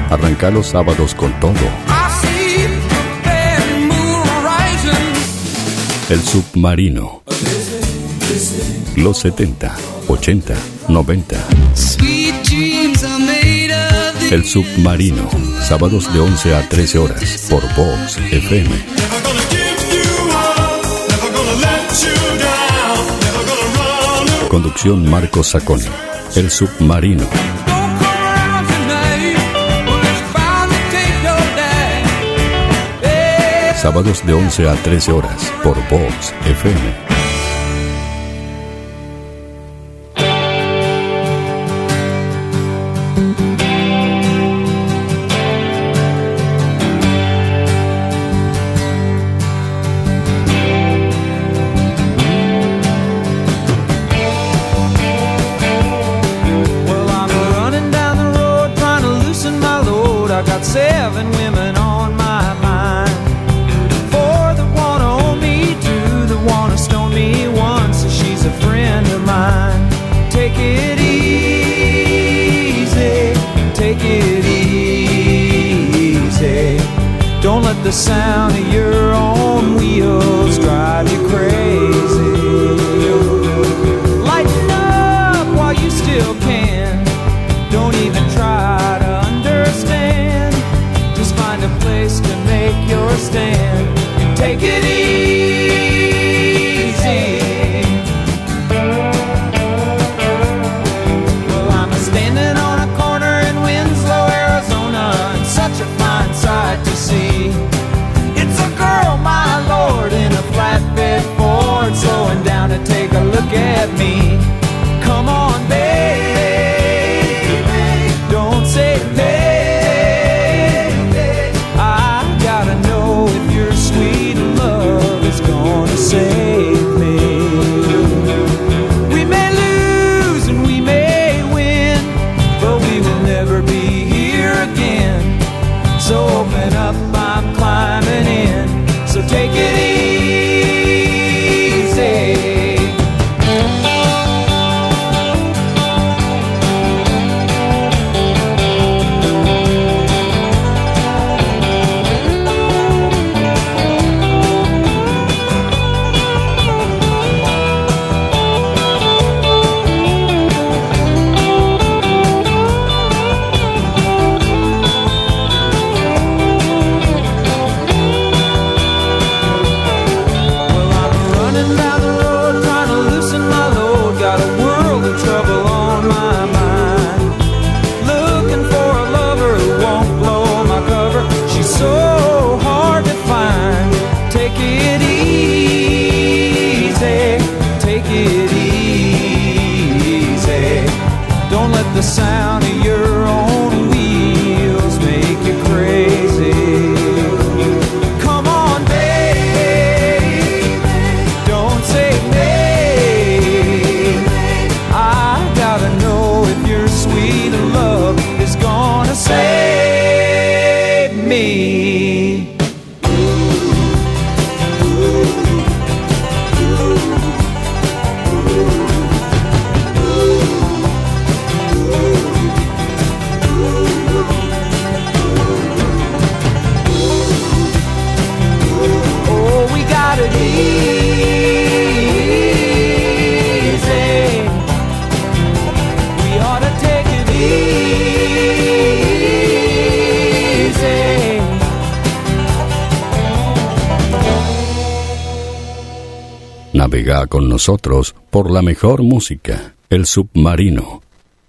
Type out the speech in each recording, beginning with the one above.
Arranca los sábados con todo. El Submarino. Los 70, 80, 90. El Submarino. Sábados de 11 a 13 horas por Vox FM. Conducción Marcos Saconi. El Submarino. Sábados de 11 a 13 horas por Vox FM. The sound of your own wheels drive you crazy. Lighten up while you still can. Don't even try to understand. Just find a place to make your stand and take it easy. Well, I'm standing on a corner in Winslow, Arizona, and such a fine sight to see. My Lord, in a flatbed Ford, slowing down to take a look at me. Come on, baby, don't say baby. I gotta know if your sweet love is gonna save me. We may lose and we may win, but we will never be here again. So open up, I'm climbing in. So take it easy. The sound of your own wheels make you crazy. Come on, baby, don't say maybe. I gotta know if your sweet love is gonna save me. Navega con nosotros por la mejor música, El Submarino.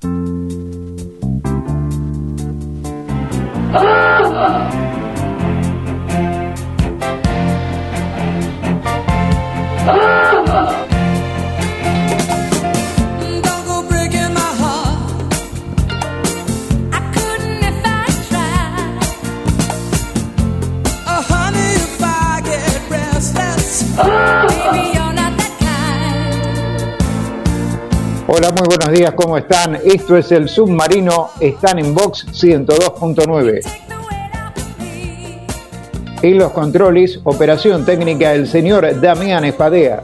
Hola, muy buenos días, ¿cómo están? Esto es El Submarino, están en Vox 102.9. En los controles, operación técnica, el señor Damián Espadea.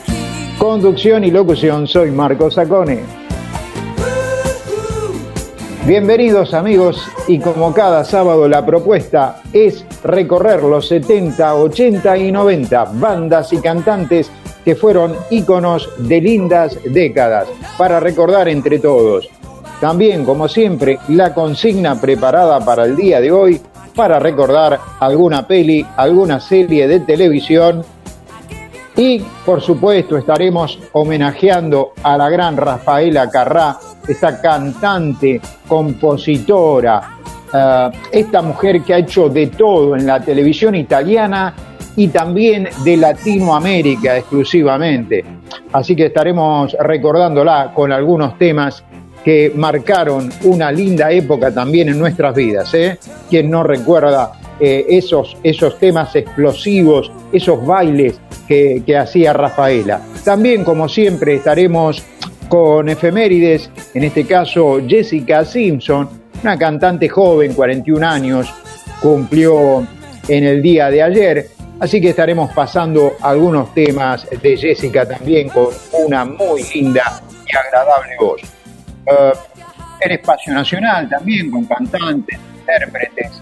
Conducción y locución, soy Marcos Saconi. Bienvenidos amigos, y como cada sábado la propuesta es recorrer los 70, 80 y 90 bandas y cantantes que fueron íconos de lindas décadas para recordar entre todos. También, como siempre, la consigna preparada para el día de hoy para recordar alguna peli, alguna serie de televisión. Y, por supuesto, estaremos homenajeando a la gran Rafaela Carrà, esta cantante, compositora, esta mujer que ha hecho de todo en la televisión italiana y también de Latinoamérica exclusivamente. Así que estaremos recordándola con algunos temas que marcaron una linda época también en nuestras vidas, ¿eh? ¿Quién no recuerda esos temas explosivos, esos bailes que hacía Rafaela? También, como siempre, estaremos con efemérides, en este caso Jessica Simpson, una cantante joven, 41 años, cumplió en el día de ayer, así que estaremos pasando algunos temas de Jessica también con una muy linda y agradable voz. En Espacio Nacional también con cantantes, intérpretes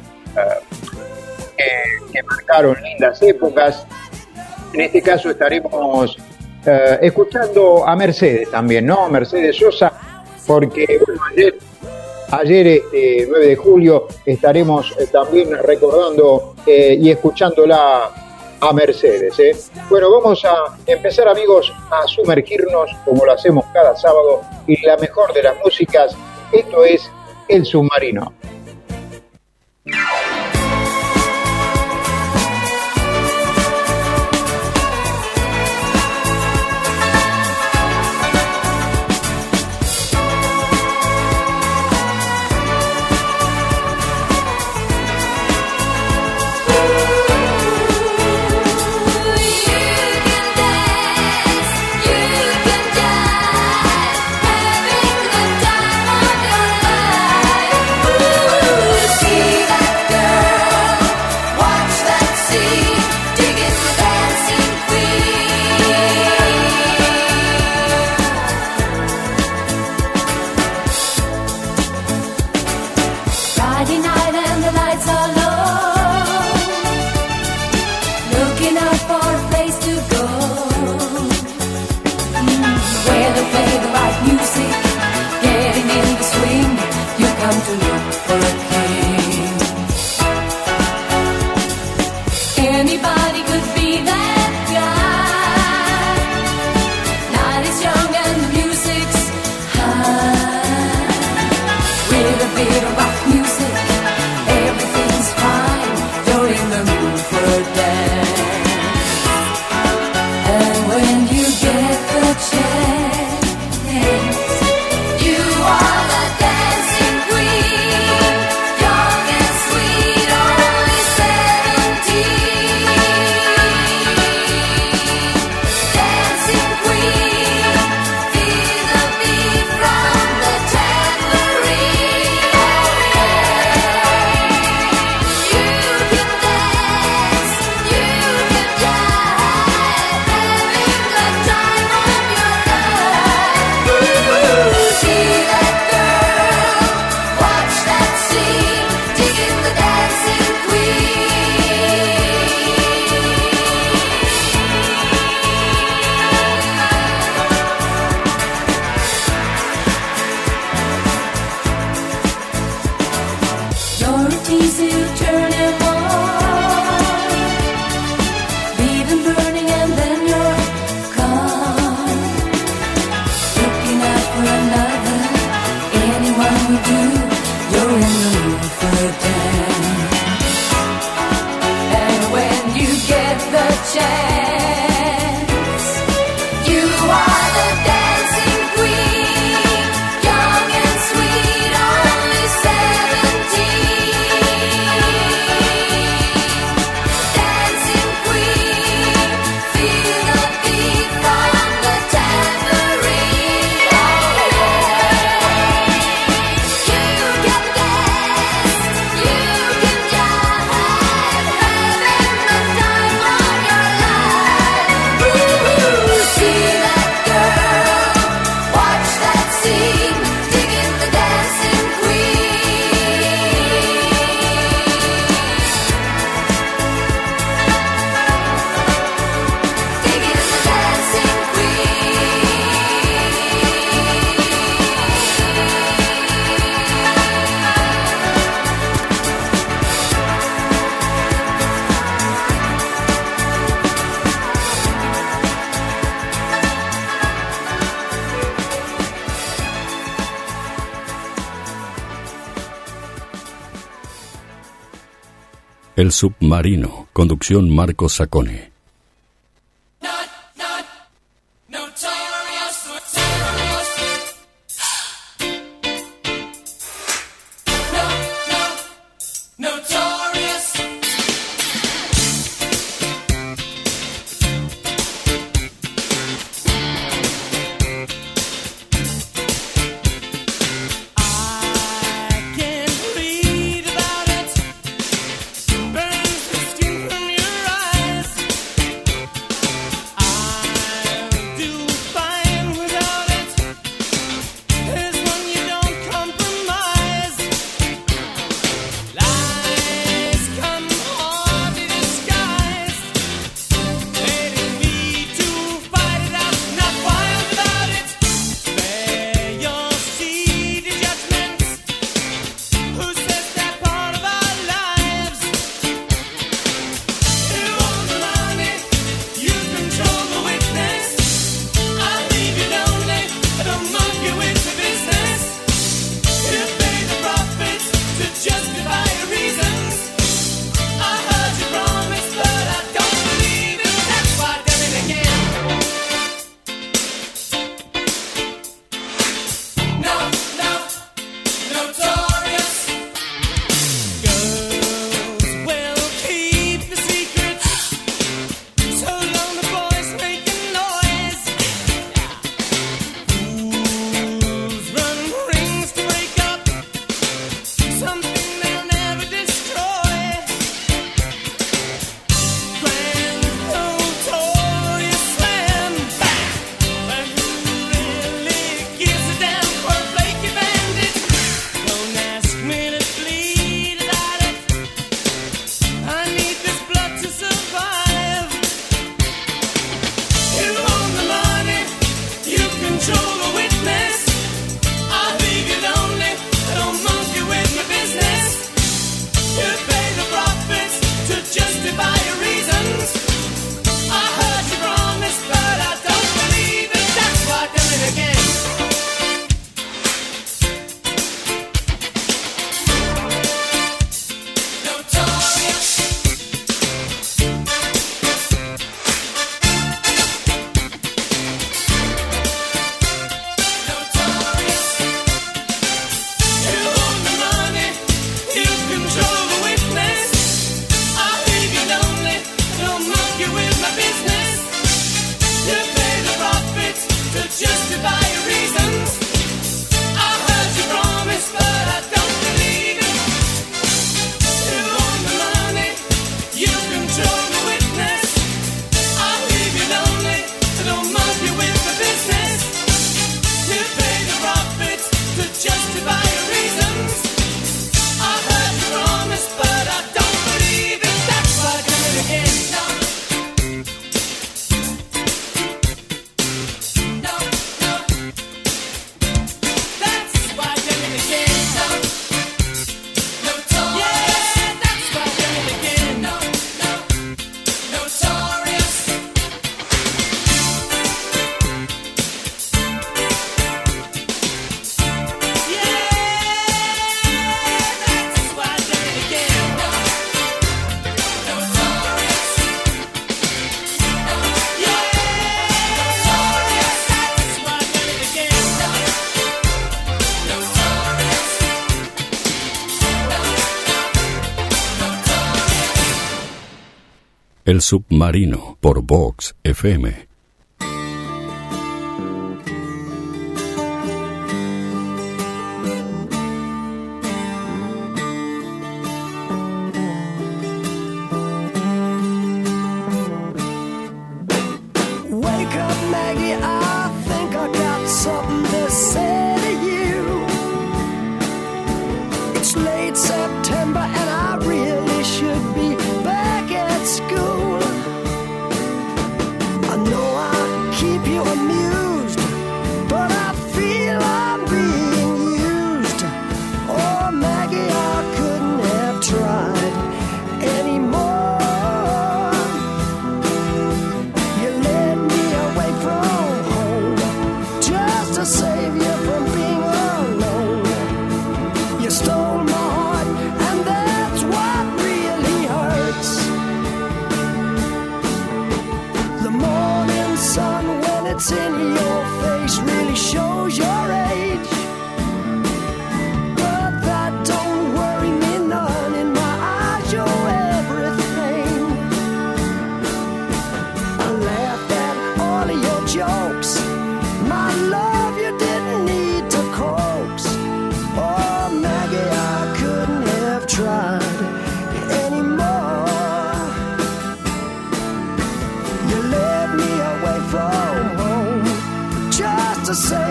que marcaron lindas épocas. En este caso estaremos escuchando a Mercedes también, ¿no? Mercedes Sosa, porque bueno, ayer 9 de julio estaremos también recordando y escuchándola a Mercedes, ¿eh? Bueno, vamos a empezar, amigos, a sumergirnos, como lo hacemos cada sábado, y la mejor de las músicas. Esto es El Submarino. We'll be right back. El submarino, conducción Marcos Sacone. El submarino por Vox FM. You stole my heart, and that's what really hurt.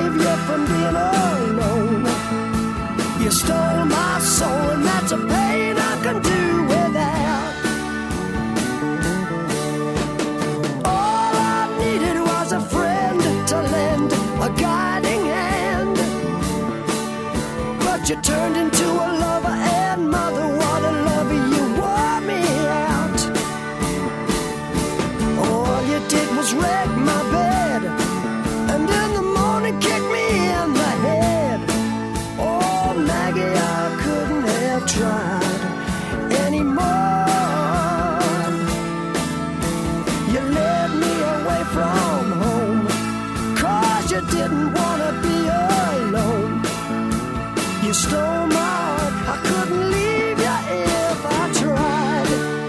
save you from being alone. You stole my soul, and that's a pain I can do without. All I needed was a friend to lend a guiding hand, but you turned into a lover and mother. What a lover, you wore me out. All you did was wreck my bed, and in the morning kick me in the head. Oh, Maggie, I couldn't have tried anymore. You led me away from home, 'cause you didn't want to be alone. You stole my heart, I couldn't leave you if I tried.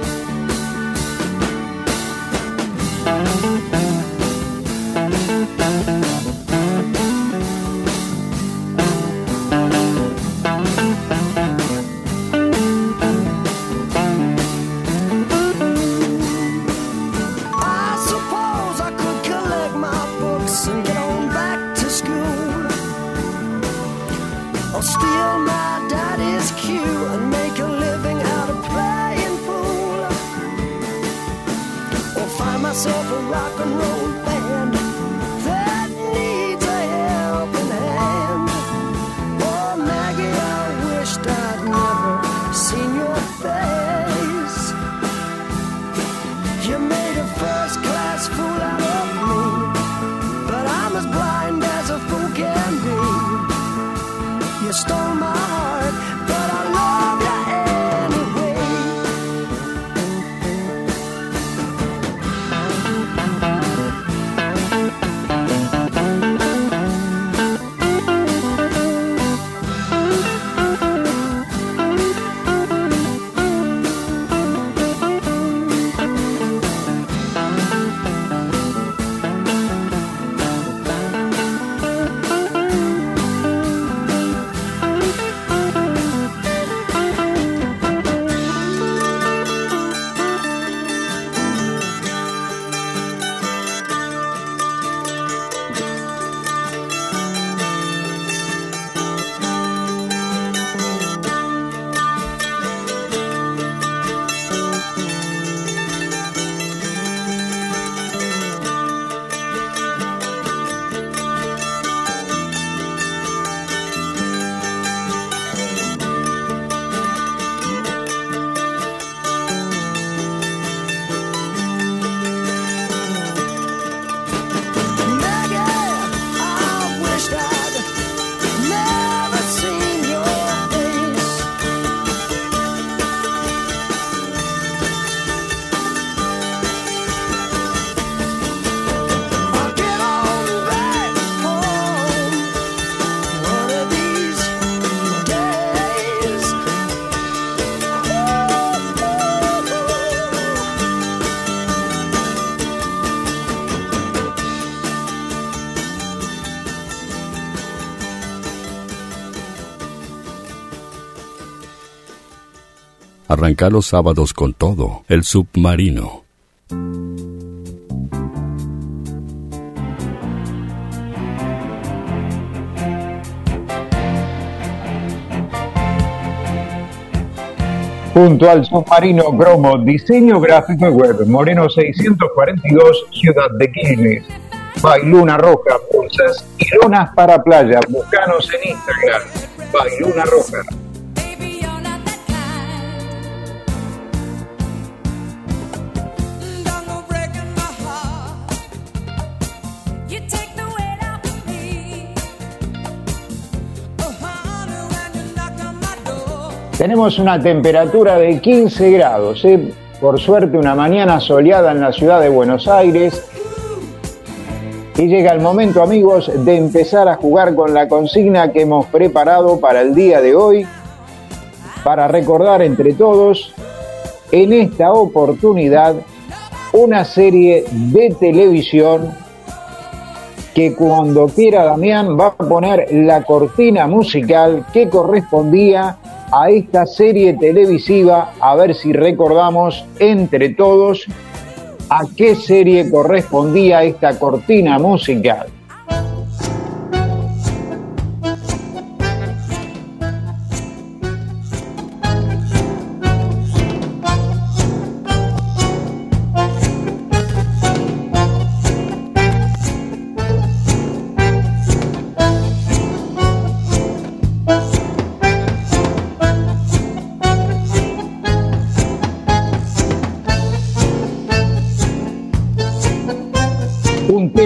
I suppose I could collect my books and get on back to school, or steal my daddy's cue and make a living out of playing pool, or find myself a rock and roll band that needs a helping hand. Oh, Maggie, I wished I'd never seen your face. You made a first-class fool out of me, but I'm as blind as a fool can be. You stole my heart, but I love you anyway. Arranca los sábados con todo, El Submarino. Junto al Submarino Cromo, diseño gráfico y web, Moreno 642, Ciudad de Quilmes. Bailuna Roja, bolsas y lonas para playa. Búscanos en Instagram, Bailuna Roja. Tenemos una temperatura de 15 grados, por suerte una mañana soleada en la ciudad de Buenos Aires. Y llega el momento, amigos, de empezar a jugar con la consigna que hemos preparado para el día de hoy, para recordar entre todos, en esta oportunidad, una serie de televisión que cuando quiera Damián va a poner la cortina musical que correspondía a esta serie televisiva, a ver si recordamos entre todos a qué serie correspondía esta cortina musical.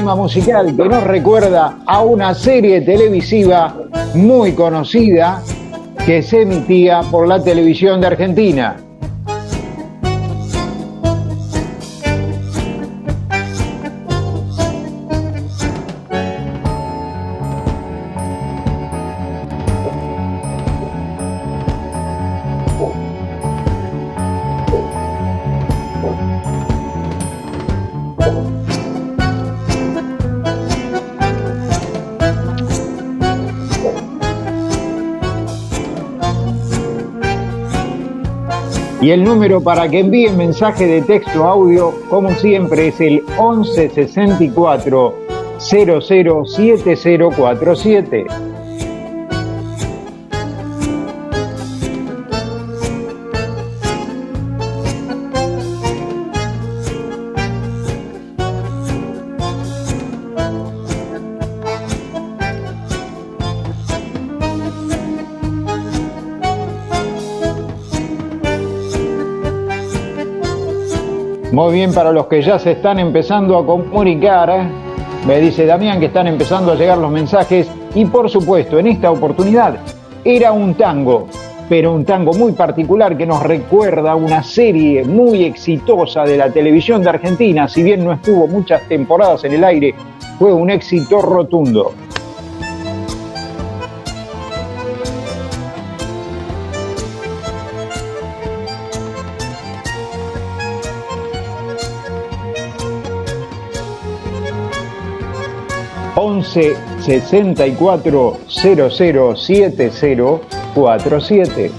tema musical que nos recuerda a una serie televisiva muy conocida que se emitía por la televisión de Argentina. Y el número para que envíen mensaje de texto audio, como siempre, es el 11 64 00 7047. Muy bien, para los que ya se están empezando a comunicar, me dice Damián que están empezando a llegar los mensajes y por supuesto en esta oportunidad era un tango, pero un tango muy particular que nos recuerda una serie muy exitosa de la televisión de Argentina. Si bien no estuvo muchas temporadas en el aire, fue un éxito rotundo. ...11 64 00 7047.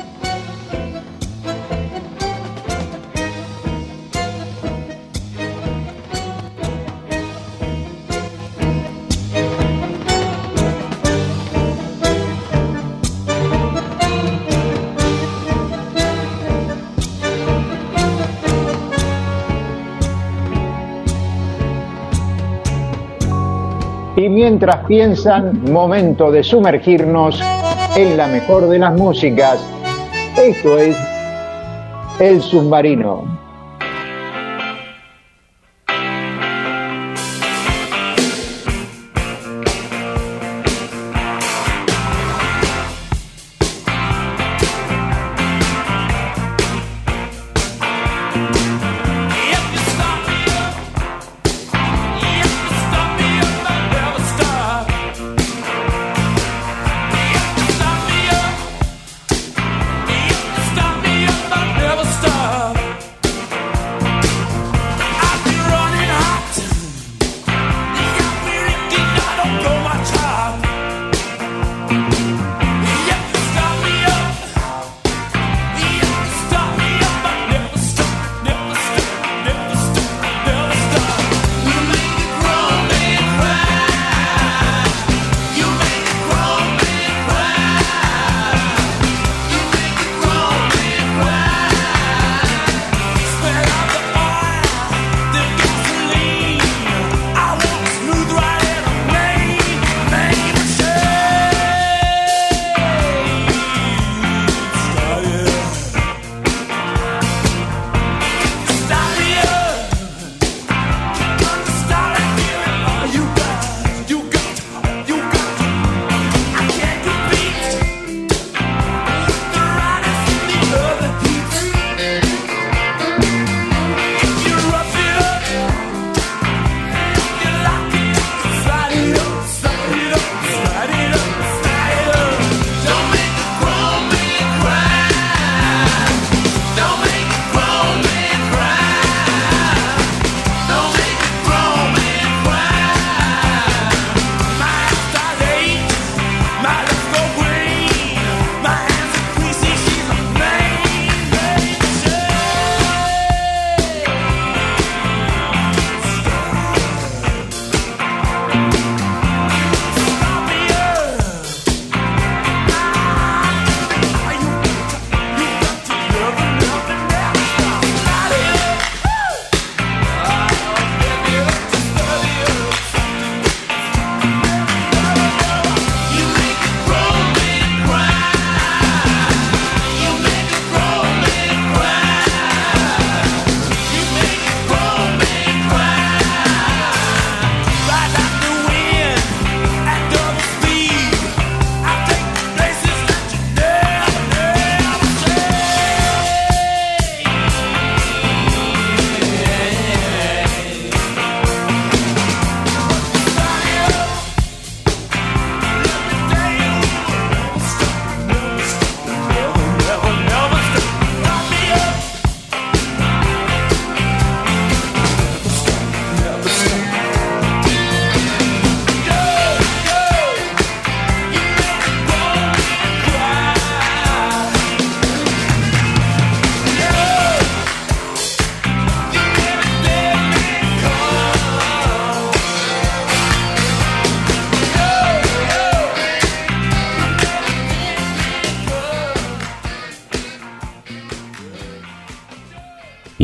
Y mientras piensan, momento de sumergirnos en la mejor de las músicas. Esto es El Submarino.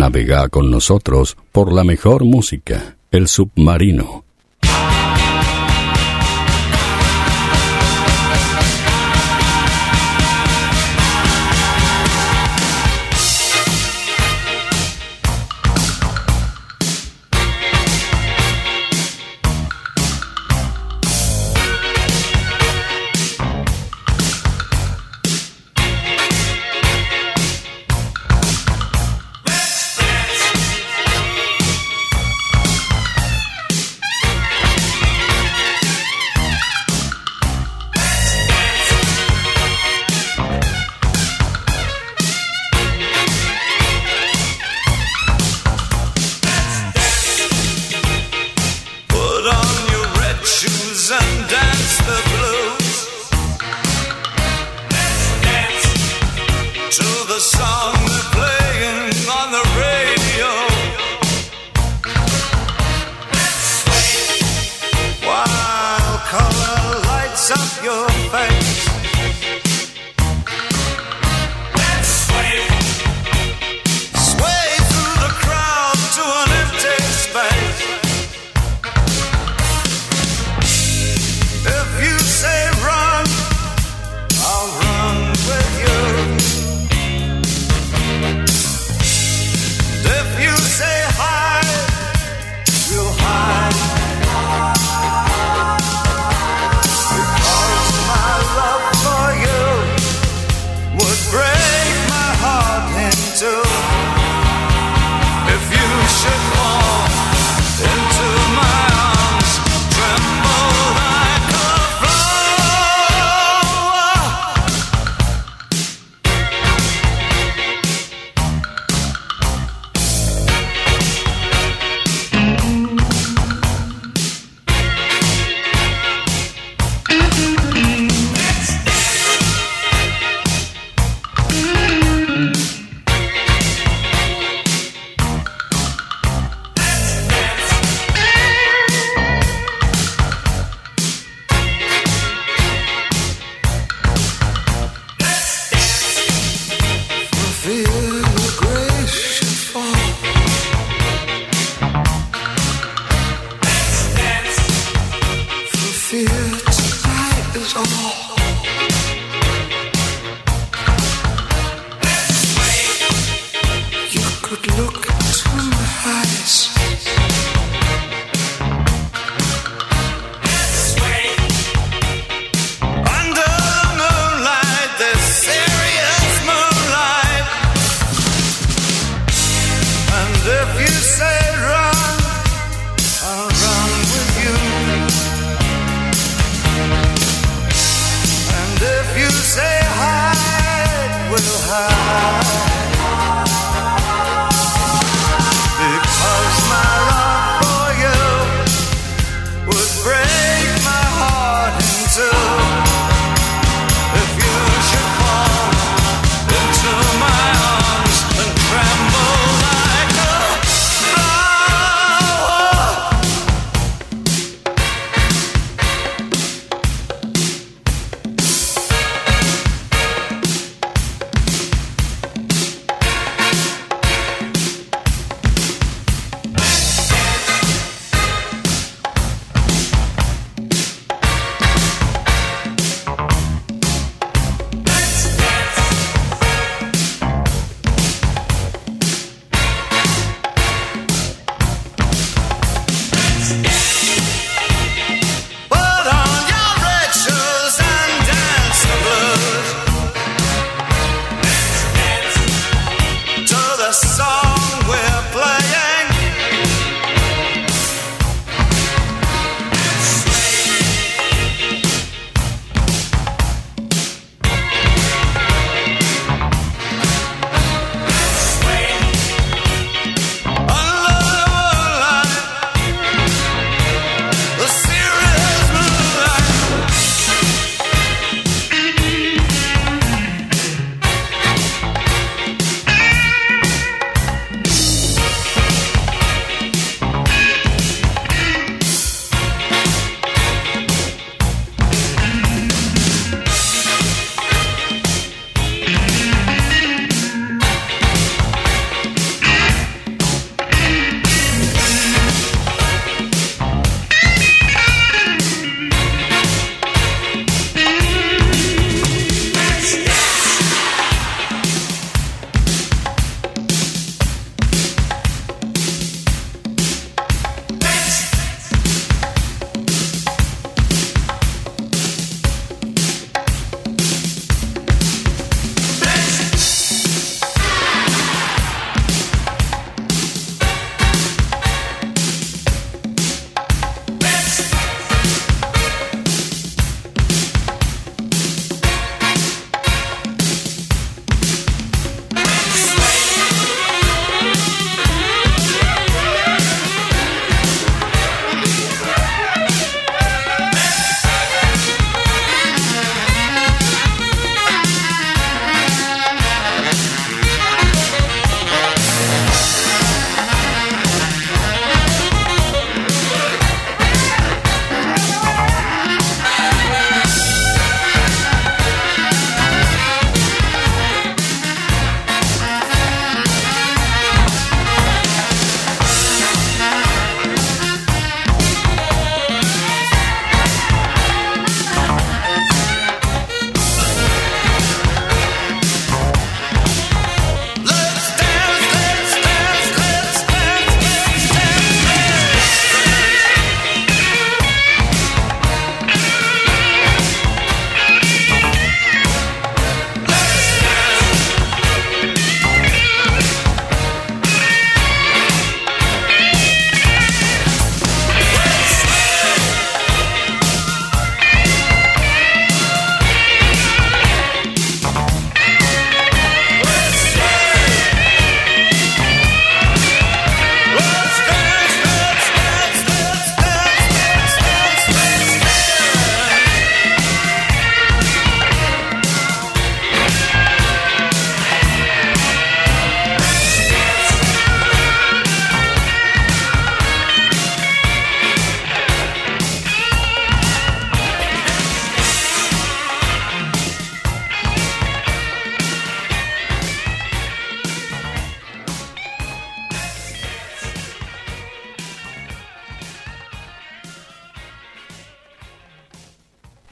Navega con nosotros por la mejor música, El Submarino.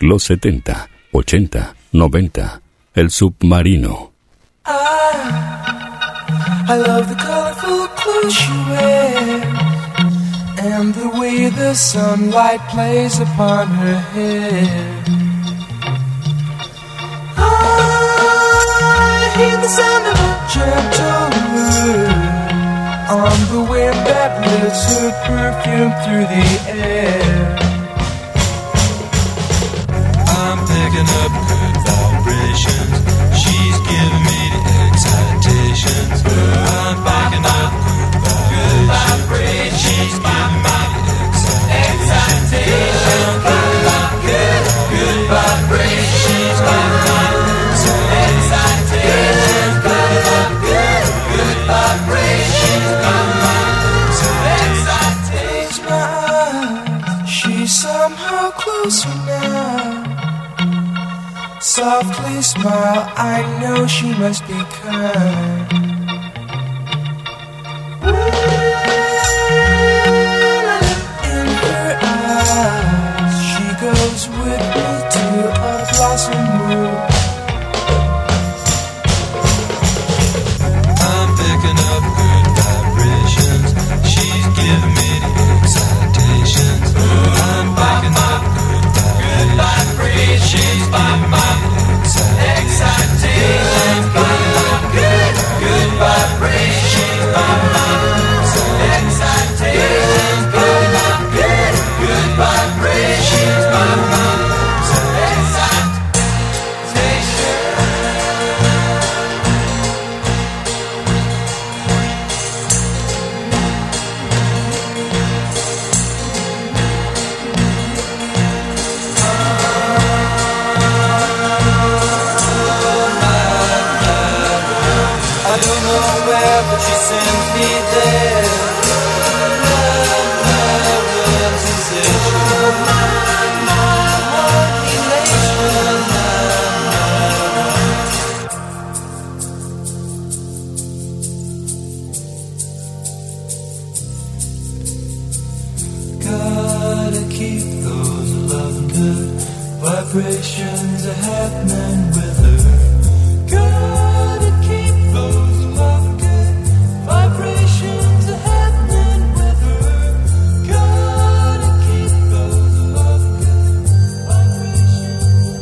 Los 70, 80, 90. El Submarino. I love the colorful clothes she wears and the way the sunlight plays upon her hair. I hear the sound of a gentle word on the wind that lifts her perfume through the air. I'm picking up good vibrations. She's giving me the excitations. I'm picking up good vibrations. She's giving me the excitations. I'm picking up good vibrations. She's giving me the excitations. Picking up good vibrations. Excitations. She's somehow closer now. Softly smile, I know she must be kind. In her eyes, she goes with me to a blossom room. I'm picking up good vibrations. She's giving me the excitations. I'm picking up good vibrations. She's giving me excitations, good vibrations, excitations, good vibrations, but she sends me there. Love's sensation, gotta keep those love good vibrations happening with her. Gotta keep those love good vibrations happening with her. Gotta keep those love good vibrations.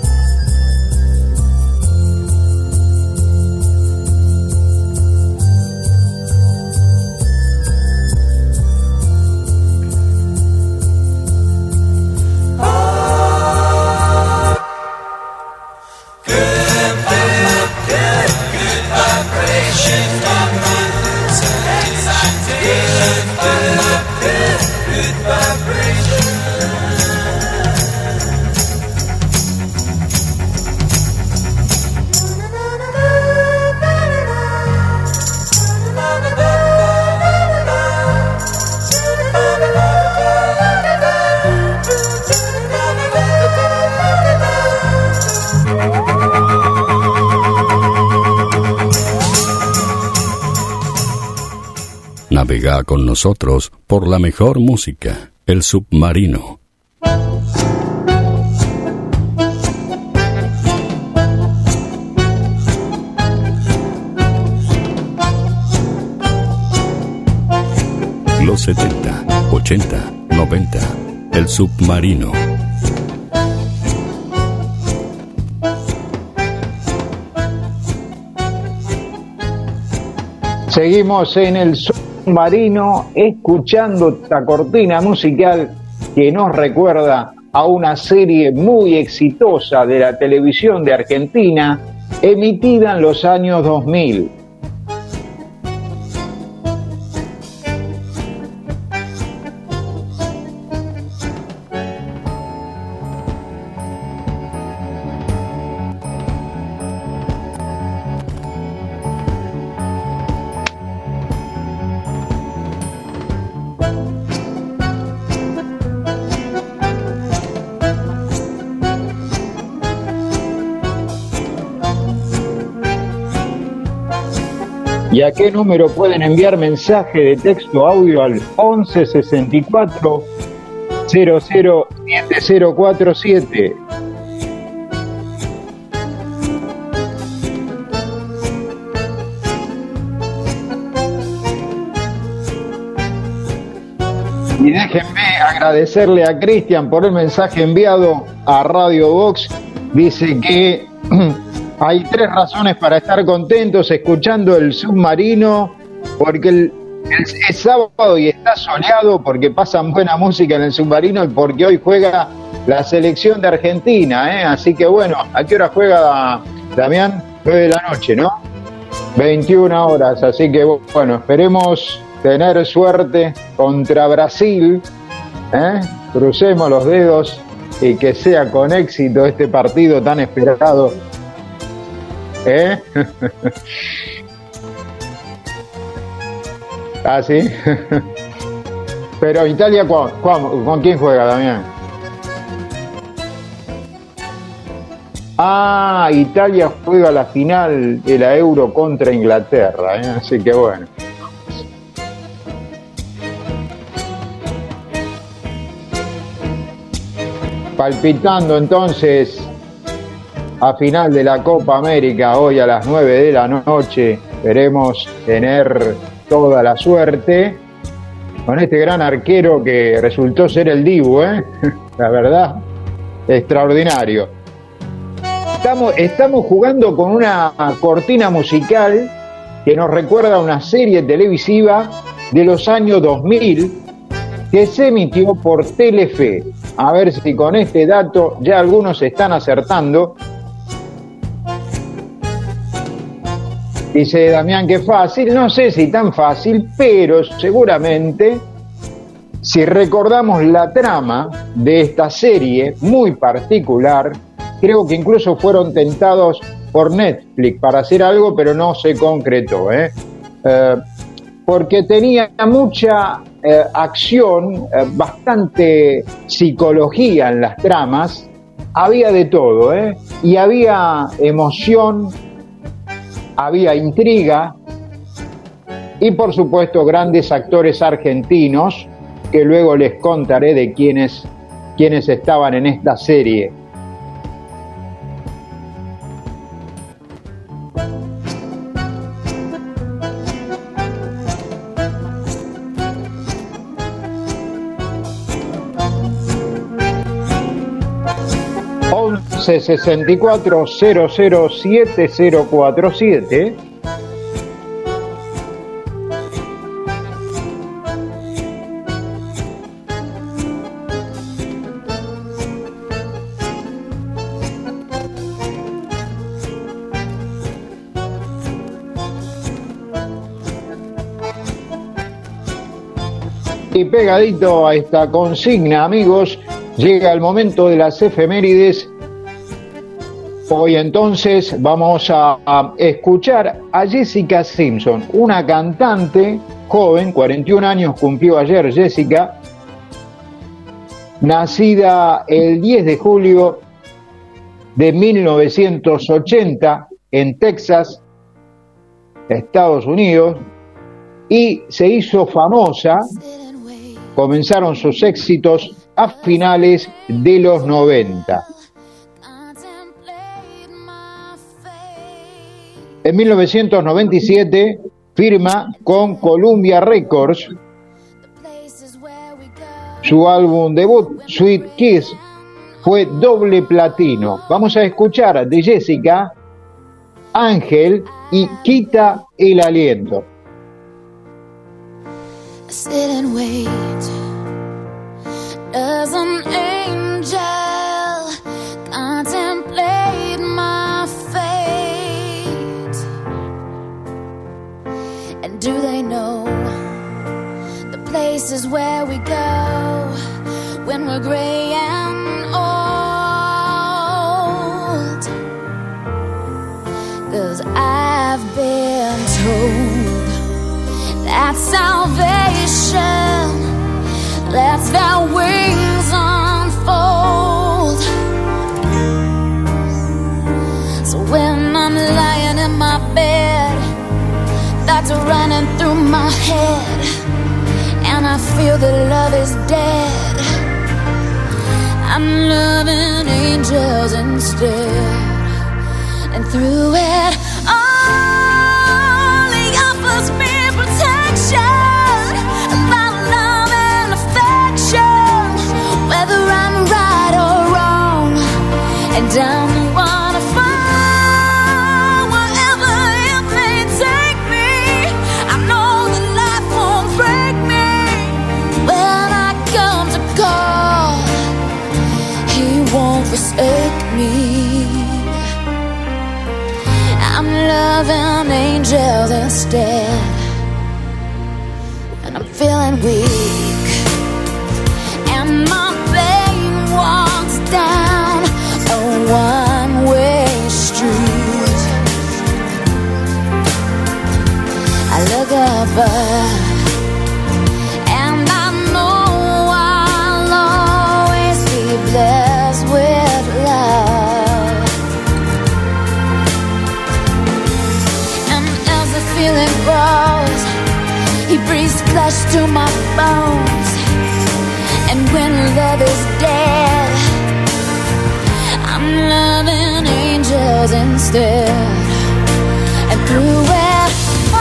Navega con nosotros por la mejor música, El Submarino. Los 70, 80, 90. El Submarino. Seguimos en el Submarino escuchando esta cortina musical que nos recuerda a una serie muy exitosa de la televisión de Argentina emitida en los años 2000. ¿Y a qué número pueden enviar mensaje de texto audio? Al 11 64 00 7047. Déjenme agradecerle a Cristian por el mensaje enviado a Radio Box. Dice que hay 3 razones para estar contentos escuchando el submarino, porque es sábado y está soleado, porque pasan buena música en el submarino y porque hoy juega la selección de Argentina, Así que bueno, ¿a qué hora juega, Damián? 9 de la noche, ¿no? 21 horas, así que bueno, esperemos tener suerte contra Brasil, crucemos los dedos y que sea con éxito este partido tan esperado, ¿Ah, sí? Pero Italia, ¿con quién juega, Damián? Italia juega la final de la Euro contra Inglaterra, así que bueno. Palpitando entonces a final de la Copa América, hoy a las 9 de la noche, esperemos tener toda la suerte con este gran arquero que resultó ser el Dibu, la verdad, extraordinario. Estamos jugando con una cortina musical que nos recuerda a una serie televisiva de los años 2000 que se emitió por Telefe. A ver si con este dato ya algunos están acertando. Dice Damián que fácil, no sé si tan fácil, pero seguramente si recordamos la trama de esta serie muy particular, creo que incluso fueron tentados por Netflix para hacer algo, pero no se concretó, porque tenía mucha acción, bastante psicología en las tramas, había de todo, y había emoción, había intriga y por supuesto grandes actores argentinos que luego les contaré de quienes estaban en esta serie. ...64-007047. Y pegadito a esta consigna, amigos, llega el momento de las efemérides. Hoy entonces vamos a escuchar a Jessica Simpson, una cantante joven, 41 años cumplió ayer Jessica, nacida el 10 de julio de 1980 en Texas, Estados Unidos, y se hizo famosa, comenzaron sus éxitos a finales de los 90. En 1997 firma con Columbia Records su álbum debut, Sweet Kiss, fue doble platino. Vamos a escuchar de Jessica, Ángel y Quita el aliento. Sit and wait as an angel contemplate my fate. And do they know the places where we go when we're gray and old? 'Cause I've been told that salvation lets their wings unfold. So when I'm lying in my bed, thoughts are running through my head, and I feel that love is dead, I'm loving angels instead. And through it all, He offers me protection, my love and affection. down the waterfall, wherever it may take me. I know that life won't break me. When I come to call, He won't forsake me. I'm loving angels instead, and I'm feeling weak, and my pain walks down a one-way street. I look up and I know I'll always be blessed with love. And as the feeling grows, He breathes flesh to my bones. And when love is dead, I'm loving angels instead. And through it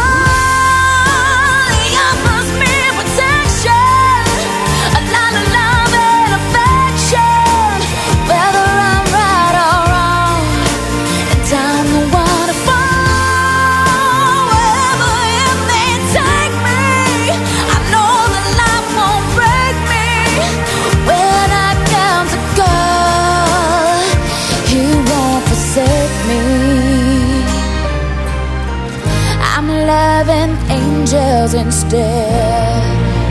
all, He offers me protection, a lot of love and affection. Whether I'm right or wrong, and down the waterfall, wherever it may take me, I know that life won't break me. When I come to call, He won't forsake me. I'm loving angels instead.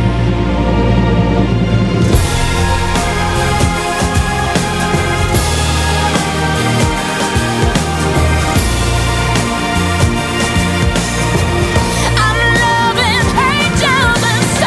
I'm loving angels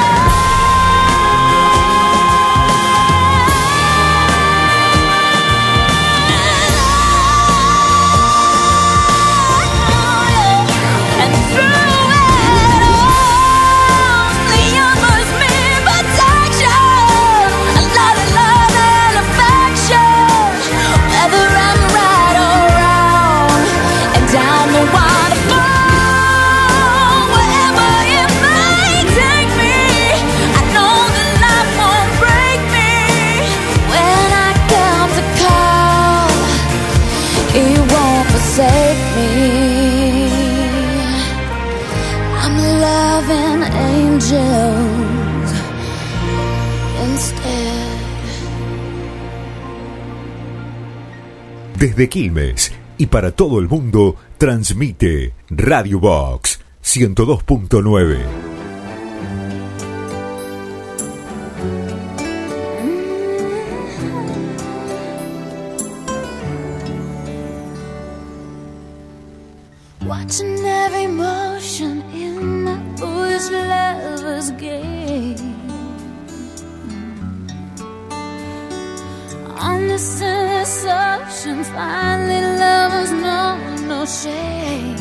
instead. And through it all, He offers me protection, a lot of love and affection. Whether I'm right or wrong, and down the waterfall, wherever it may take me, I know that life won't break me. When I come to call, He won't forsake me. I'm loving angels instead. Desde Quilmes y para todo el mundo, transmite Radio Box 102.9. Watching every motion in my foolish lover's game. On the silly ocean, finally lovers know no shame.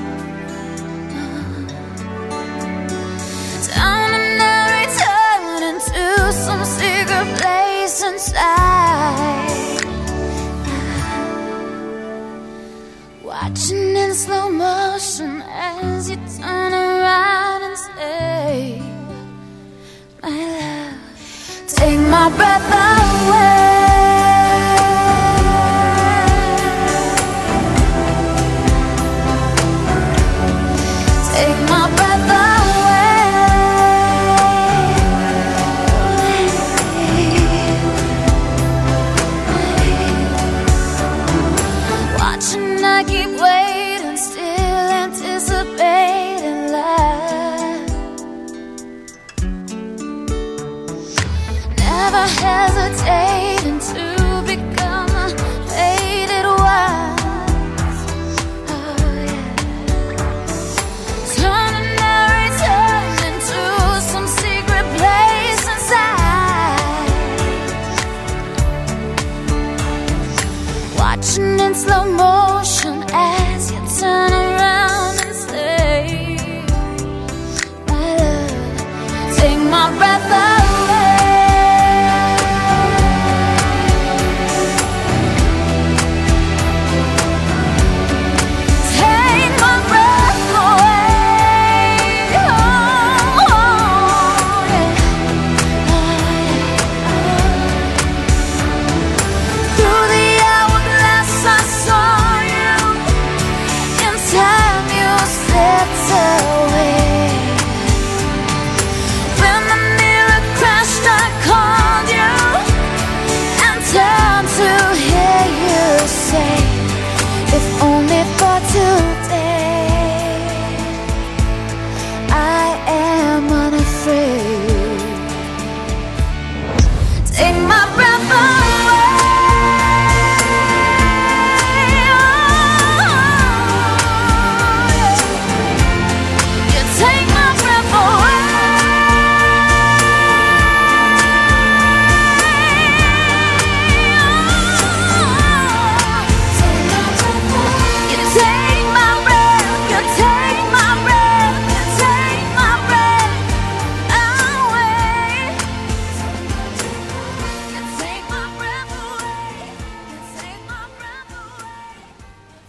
Down and I return into some secret place inside. Watching in slow motion as you turn around and say, my love, take my breath away. Take my breath away. Watching, I keep waiting, still anticipating love. Never hesitating to become a faded once. Oh yeah. Turning every turn into some secret place inside. Watching in slow motion as you turn around and say, my love, take my breath away. Take my breath away. Oh, yeah. Through the hourglass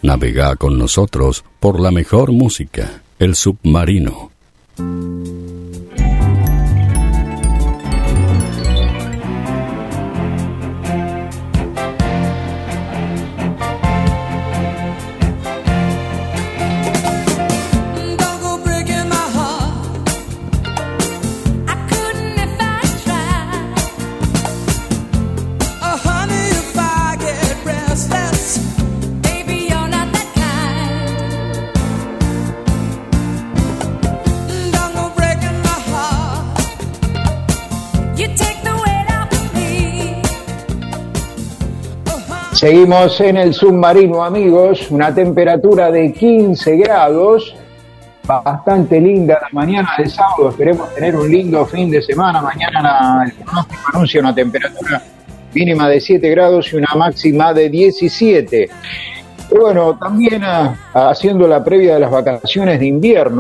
Navega con nosotros por la mejor música, El Submarino. Seguimos en el submarino, amigos, una temperatura de 15 grados, bastante linda la mañana de sábado, esperemos tener un lindo fin de semana. Mañana el pronóstico anuncia una temperatura mínima de 7 grados y una máxima de 17. Y bueno, también haciendo la previa de las vacaciones de invierno,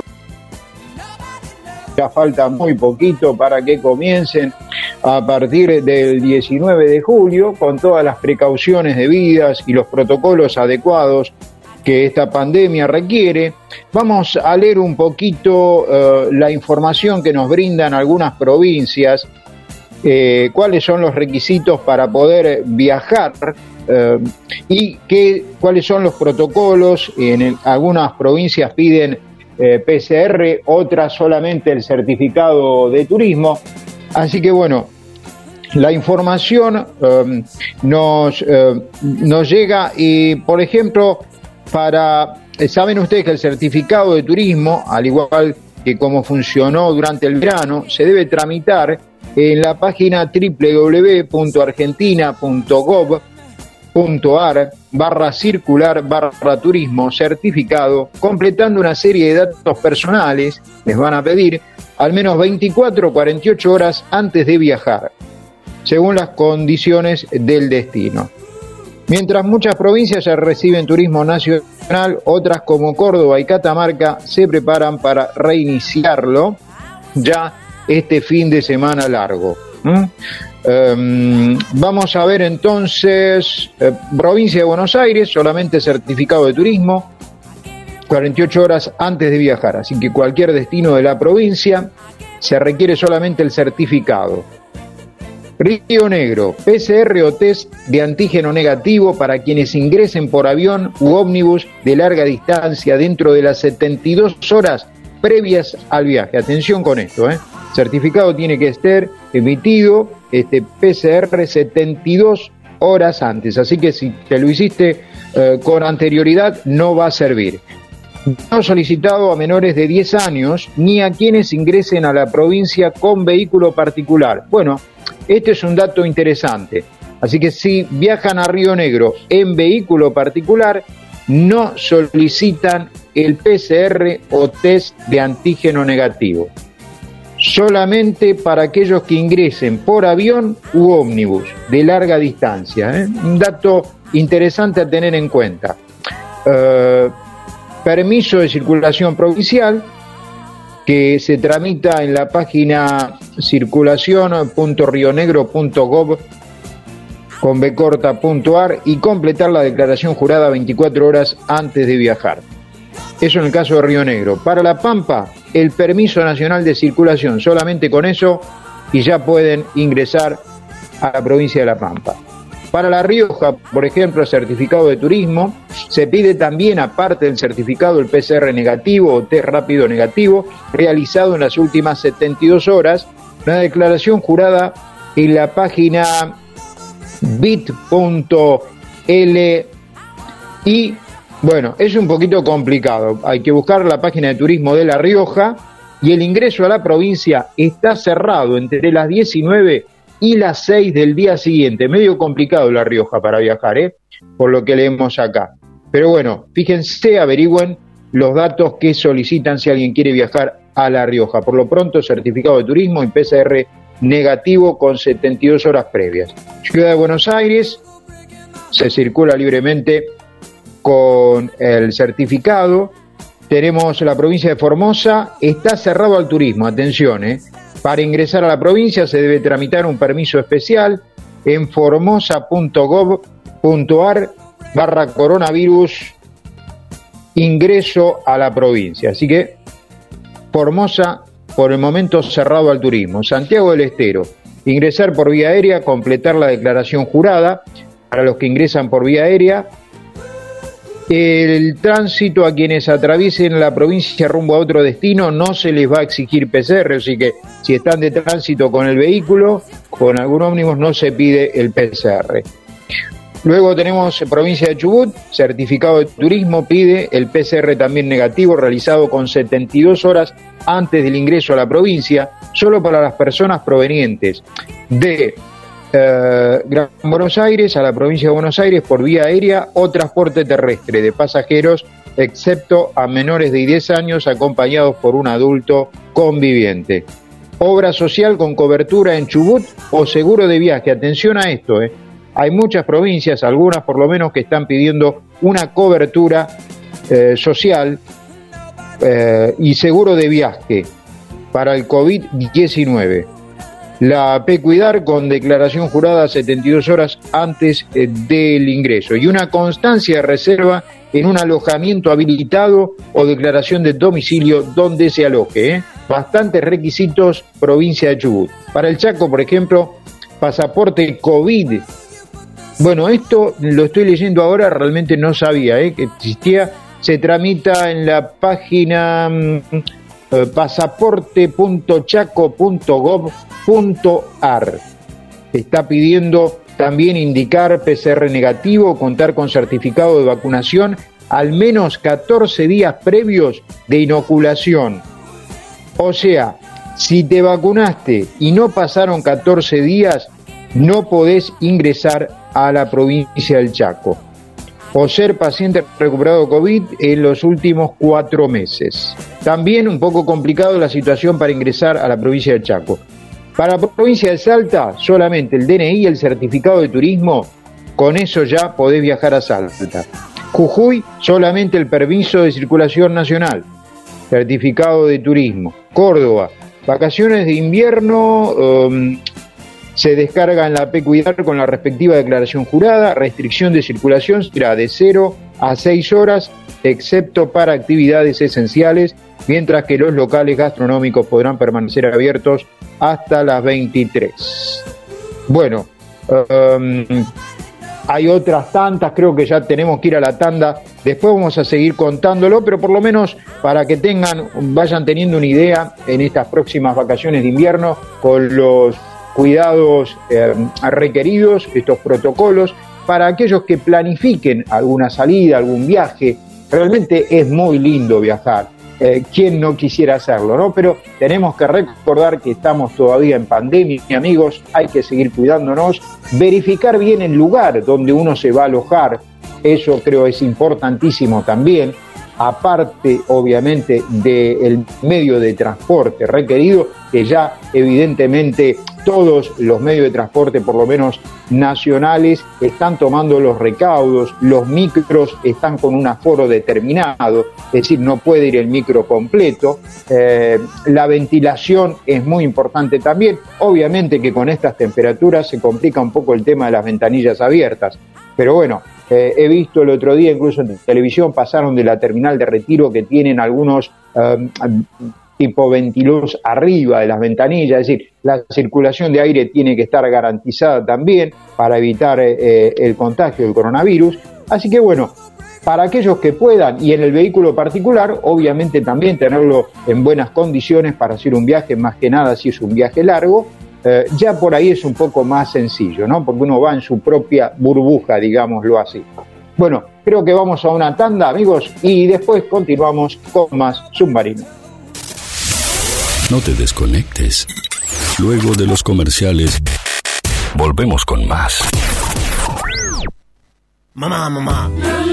ya falta muy poquito para que comiencen a partir del 19 de julio, con todas las precauciones debidas y los protocolos adecuados que esta pandemia requiere. Vamos a leer un poquito la información que nos brindan algunas provincias, cuáles son los requisitos para poder viajar y cuáles son los protocolos. Algunas provincias piden PCR, otras solamente el certificado de turismo. Así que bueno, la información nos llega y, por ejemplo, saben ustedes que el certificado de turismo, al igual que como funcionó durante el verano, se debe tramitar en la página www.argentina.gov.ar/circular/turismo certificado, completando una serie de datos personales. Les van a pedir al menos 24 o 48 horas antes de viajar, según las condiciones del destino. Mientras muchas provincias ya reciben turismo nacional, otras como Córdoba y Catamarca se preparan para reiniciarlo ya este fin de semana largo. Vamos a ver entonces, provincia de Buenos Aires, solamente certificado de turismo, 48 horas antes de viajar, así que cualquier destino de la provincia se requiere solamente el certificado. Río Negro, PCR o test de antígeno negativo para quienes ingresen por avión u ómnibus de larga distancia dentro de las 72 horas previas al viaje. Atención con esto, certificado tiene que estar emitido, PCR 72 horas antes, así que si te lo hiciste con anterioridad no va a servir. No solicitado a menores de 10 años ni a quienes ingresen a la provincia con vehículo particular. Bueno, este es un dato interesante. Así que si viajan a Río Negro en vehículo particular, no solicitan el PCR o test de antígeno negativo. Solamente para aquellos que ingresen por avión u ómnibus de larga distancia. Un dato interesante a tener en cuenta. Permiso de circulación provincial, que se tramita en la página circulacion.rionegro.gov.ar y completar la declaración jurada 24 horas antes de viajar. Eso en el caso de Río Negro. Para La Pampa, el permiso nacional de circulación, solamente con eso y ya pueden ingresar a la provincia de La Pampa. Para La Rioja, por ejemplo, certificado de turismo, se pide también, aparte del certificado, el PCR negativo o test rápido negativo, realizado en las últimas 72 horas, una declaración jurada en la página bit.ly. Y bueno, es un poquito complicado, hay que buscar la página de turismo de La Rioja, y el ingreso a la provincia está cerrado entre las 19 y las 6 del día siguiente. Medio complicado La Rioja para viajar, por lo que leemos acá. Pero bueno, fíjense, averigüen los datos que solicitan si alguien quiere viajar a La Rioja. Por lo pronto, certificado de turismo y PCR negativo con 72 horas previas. Ciudad de Buenos Aires, se circula libremente con el certificado. Tenemos la provincia de Formosa, está cerrado al turismo, atención, Para ingresar a la provincia se debe tramitar un permiso especial en formosa.gov.ar/coronavirus ingreso a la provincia. Así que Formosa, por el momento cerrado al turismo. Santiago del Estero, ingresar por vía aérea, completar la declaración jurada para los que ingresan por vía aérea. El tránsito a quienes atraviesen la provincia rumbo a otro destino no se les va a exigir PCR, así que si están de tránsito con el vehículo, con algún ómnibus, no se pide el PCR. Luego tenemos provincia de Chubut, certificado de turismo, pide el PCR también negativo, realizado con 72 horas antes del ingreso a la provincia, solo para las personas provenientes de Gran Buenos Aires a la provincia de Buenos Aires por vía aérea o transporte terrestre de pasajeros, excepto a menores de 10 años acompañados por un adulto conviviente. Obra social con cobertura en Chubut o seguro de viaje. Atención a esto, Hay muchas provincias, algunas por lo menos, que están pidiendo una cobertura social y seguro de viaje para el COVID-19. La P-Cuidar con declaración jurada 72 horas antes del ingreso y una constancia de reserva en un alojamiento habilitado o declaración de domicilio donde se aloje. Bastantes requisitos, provincia de Chubut. Para el Chaco, por ejemplo, pasaporte COVID. Bueno, esto lo estoy leyendo ahora, realmente no sabía que existía. Se tramita en la página pasaporte.chaco.gov.ar. Está pidiendo también indicar PCR negativo, contar con certificado de vacunación, al menos 14 días previos de inoculación. O sea, si te vacunaste y no pasaron 14 días, no podés ingresar a la provincia del Chaco. O ser paciente recuperado de COVID en los últimos 4 meses. También un poco complicado la situación para ingresar a la provincia del Chaco. Para la provincia de Salta, solamente el DNI y el certificado de turismo, con eso ya podés viajar a Salta. Jujuy, solamente el permiso de circulación nacional, certificado de turismo. Córdoba, vacaciones de invierno, se descarga en la P-Cuidar con la respectiva declaración jurada. Restricción de circulación será de 0 a 6 horas, excepto para actividades esenciales, mientras que los locales gastronómicos podrán permanecer abiertos hasta las 23. Bueno, hay otras tantas, creo que ya tenemos que ir a la tanda. Después vamos a seguir contándolo, pero por lo menos para que vayan teniendo una idea en estas próximas vacaciones de invierno con los cuidados requeridos, estos protocolos, para aquellos que planifiquen alguna salida, algún viaje. Realmente es muy lindo viajar. ¿Quién no quisiera hacerlo, no? Pero tenemos que recordar que estamos todavía en pandemia, amigos. Hay que seguir cuidándonos, verificar bien el lugar donde uno se va a alojar. Eso creo es importantísimo también. Aparte, obviamente, del medio de transporte requerido, que ya evidentemente todos los medios de transporte, por lo menos nacionales, están tomando los recaudos. Los micros están con un aforo determinado, es decir, no puede ir el micro completo. La ventilación es muy importante también. Obviamente que con estas temperaturas se complica un poco el tema de las ventanillas abiertas, pero bueno, he visto el otro día, incluso en televisión, pasaron de la terminal de Retiro, que tienen algunos tipo ventilos arriba de las ventanillas, es decir, la circulación de aire tiene que estar garantizada también para evitar el contagio del coronavirus. Así que bueno, para aquellos que puedan, y en el vehículo particular, obviamente también tenerlo en buenas condiciones para hacer un viaje, más que nada si es un viaje largo. Ya por ahí es un poco más sencillo, ¿no? Porque uno va en su propia burbuja, digámoslo así. Bueno, creo que vamos a una tanda, amigos, y después continuamos con más Submarino. No te desconectes. Luego de los comerciales, volvemos con más. Mamá.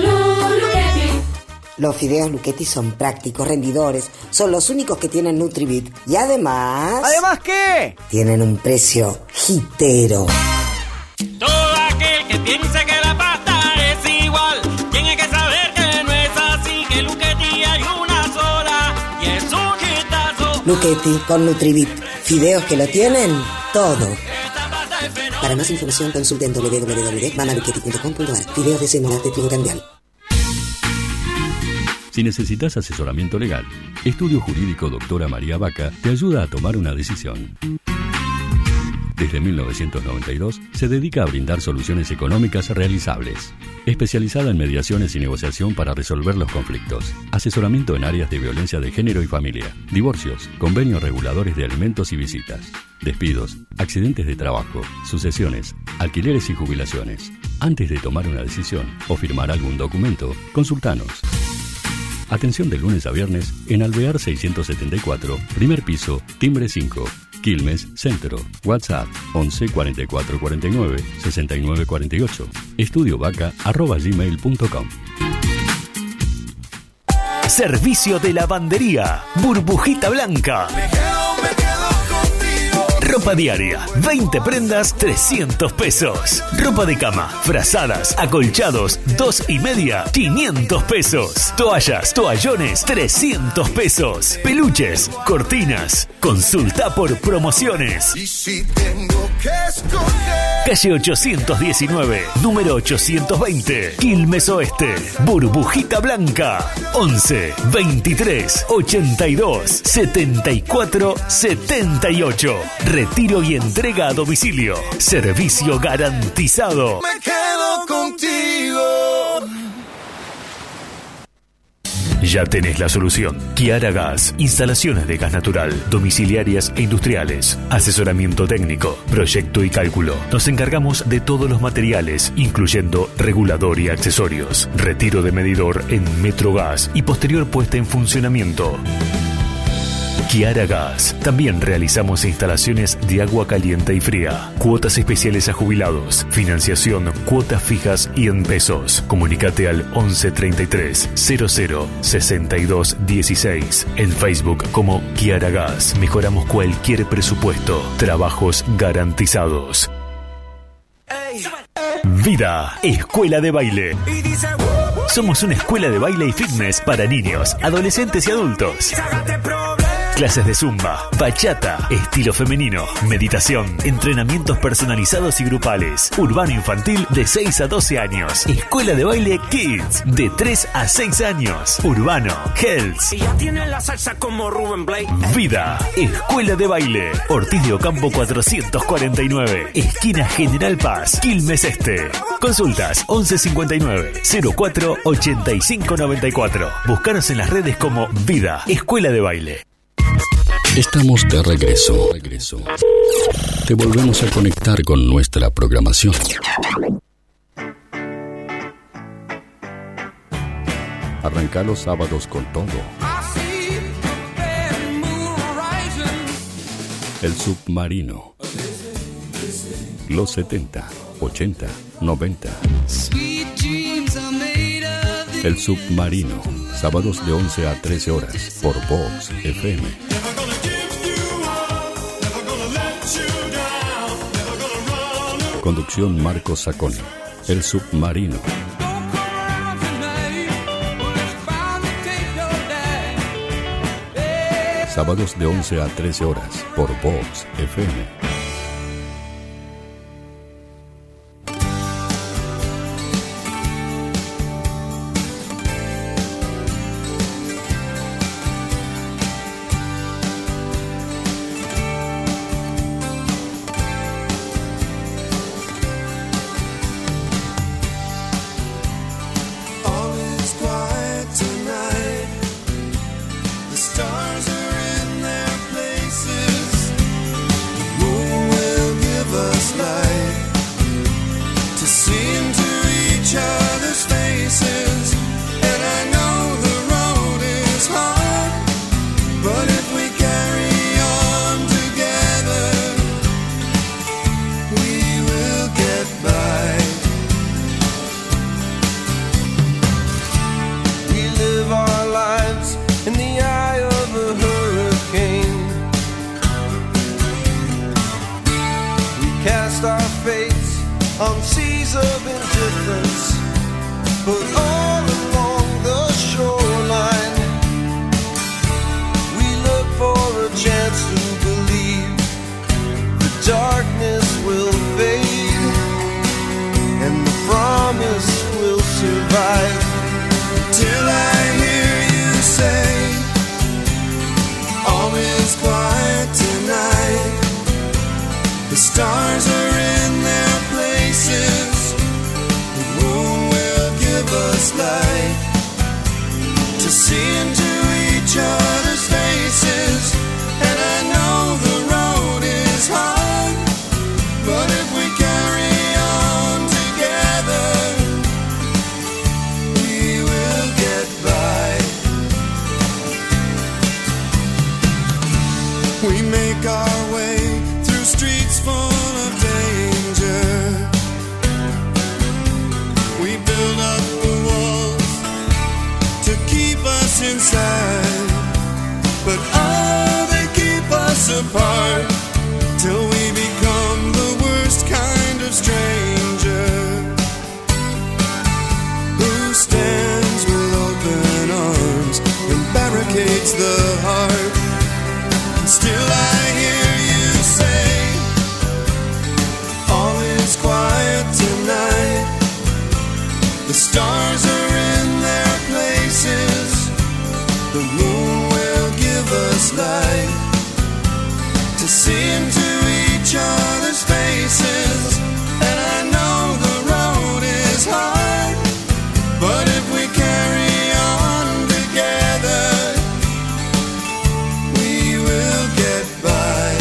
Los fideos Luchetti son prácticos, rendidores, son los únicos que tienen Nutribit y además... ¿Además qué? Tienen un precio hitero. Todo aquel que piense que la pasta es igual, tiene que saber que no es así, que Luchetti hay una sola y es un hitazo. Luchetti con Nutribit, fideos que lo tienen todo. Para más información consulten www.mamaluchetti.com.ar. Fideos de semolante trigo cambial. Si necesitas asesoramiento legal, Estudio Jurídico Doctora María Vaca te ayuda a tomar una decisión. Desde 1992 se dedica a brindar soluciones económicas realizables. Especializada en mediaciones y negociación para resolver los conflictos. Asesoramiento en áreas de violencia de género y familia. Divorcios, convenios reguladores de alimentos y visitas. Despidos, accidentes de trabajo, sucesiones, alquileres y jubilaciones. Antes de tomar una decisión o firmar algún documento, consultanos. Atención de lunes a viernes en Alvear 674, primer piso, timbre 5. Quilmes, Centro. WhatsApp 11 44 49 69 48. estudiovaca@gmail.com. Servicio de lavandería. Burbujita Blanca. Ropa diaria, 20 prendas, 300 pesos. Ropa de cama, frazadas, acolchados, 2,5, 500 pesos. Toallas, toallones, 300 pesos. Peluches, cortinas. Consulta por promociones. Y si tengo que escoger. Calle 819, número 820, Quilmes Oeste. Burbujita Blanca. 11 23 82 74 78. Retiro y entrega a domicilio. Servicio garantizado. Me quedo contigo. Ya tenés la solución. Kiara Gas. Instalaciones de gas natural, domiciliarias e industriales. Asesoramiento técnico, proyecto y cálculo. Nos encargamos de todos los materiales, incluyendo regulador y accesorios. Retiro de medidor en Metrogas y posterior puesta en funcionamiento. Kiara Gas. También realizamos instalaciones de agua caliente y fría. Cuotas especiales a jubilados. Financiación, cuotas fijas y en pesos. Comunicate al 11 33 00 62 16. En Facebook como Kiara Gas. Mejoramos cualquier presupuesto. Trabajos garantizados. Vida, escuela de baile. Somos una escuela de baile y fitness para niños, adolescentes y adultos. Clases de zumba, bachata, estilo femenino, meditación, entrenamientos personalizados y grupales. Urbano infantil de 6 a 12 años. Escuela de baile Kids de 3 a 6 años. Urbano, Hells. Y ya tienen la salsa como Rubén Blake. Vida, escuela de baile. Ortiz de Ocampo 449. Esquina General Paz, Quilmes Este. Consultas 1159 04 85 94. Búscanos en las redes como Vida, escuela de baile. Estamos de regreso. Te volvemos a conectar con nuestra programación. Arranca los sábados con todo. El Submarino. Los 70, 80, 90. El Submarino. Sábados de 11 a 13 horas por Vox FM. Conducción Marcos Saconi. El Submarino. Sábados de 11 a 13 horas por Vox FM. Till I hear you to see into each other's faces. And I know the road is hard, but if we carry on together, we will get by. We make our way through streets full of danger. We build up the walls to keep us inside, but they keep us apart till we become the worst kind of stranger who stands with open arms and barricades the heart. And still I hear you say, all is quiet tonight. The stars are in their places. The moon will give us light to see into each other's faces. And I know the road is hard, but if we carry on together, we will get by.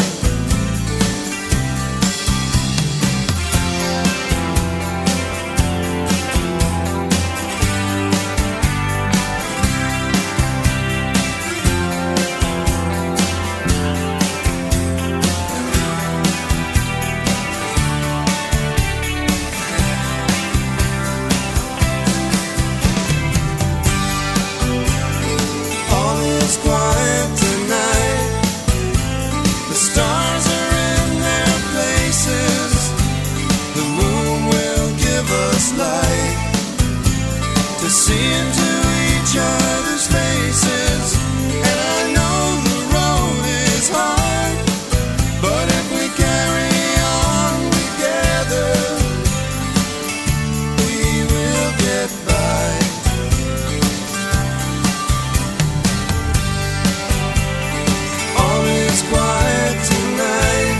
All is quiet tonight. The stars are in their places. The moon will give us light to see into each other's faces. And I know the road is hard, but if we carry on together, we will get by. All is quiet tonight.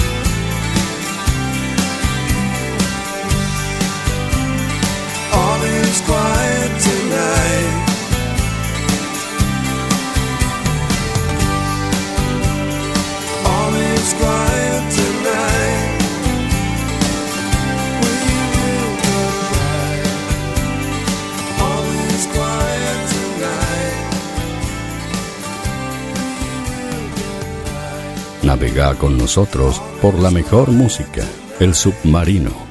All is quiet tonight. All is quiet tonight. We will get by. All is quiet tonight. Navega con nosotros por la mejor música, El Submarino.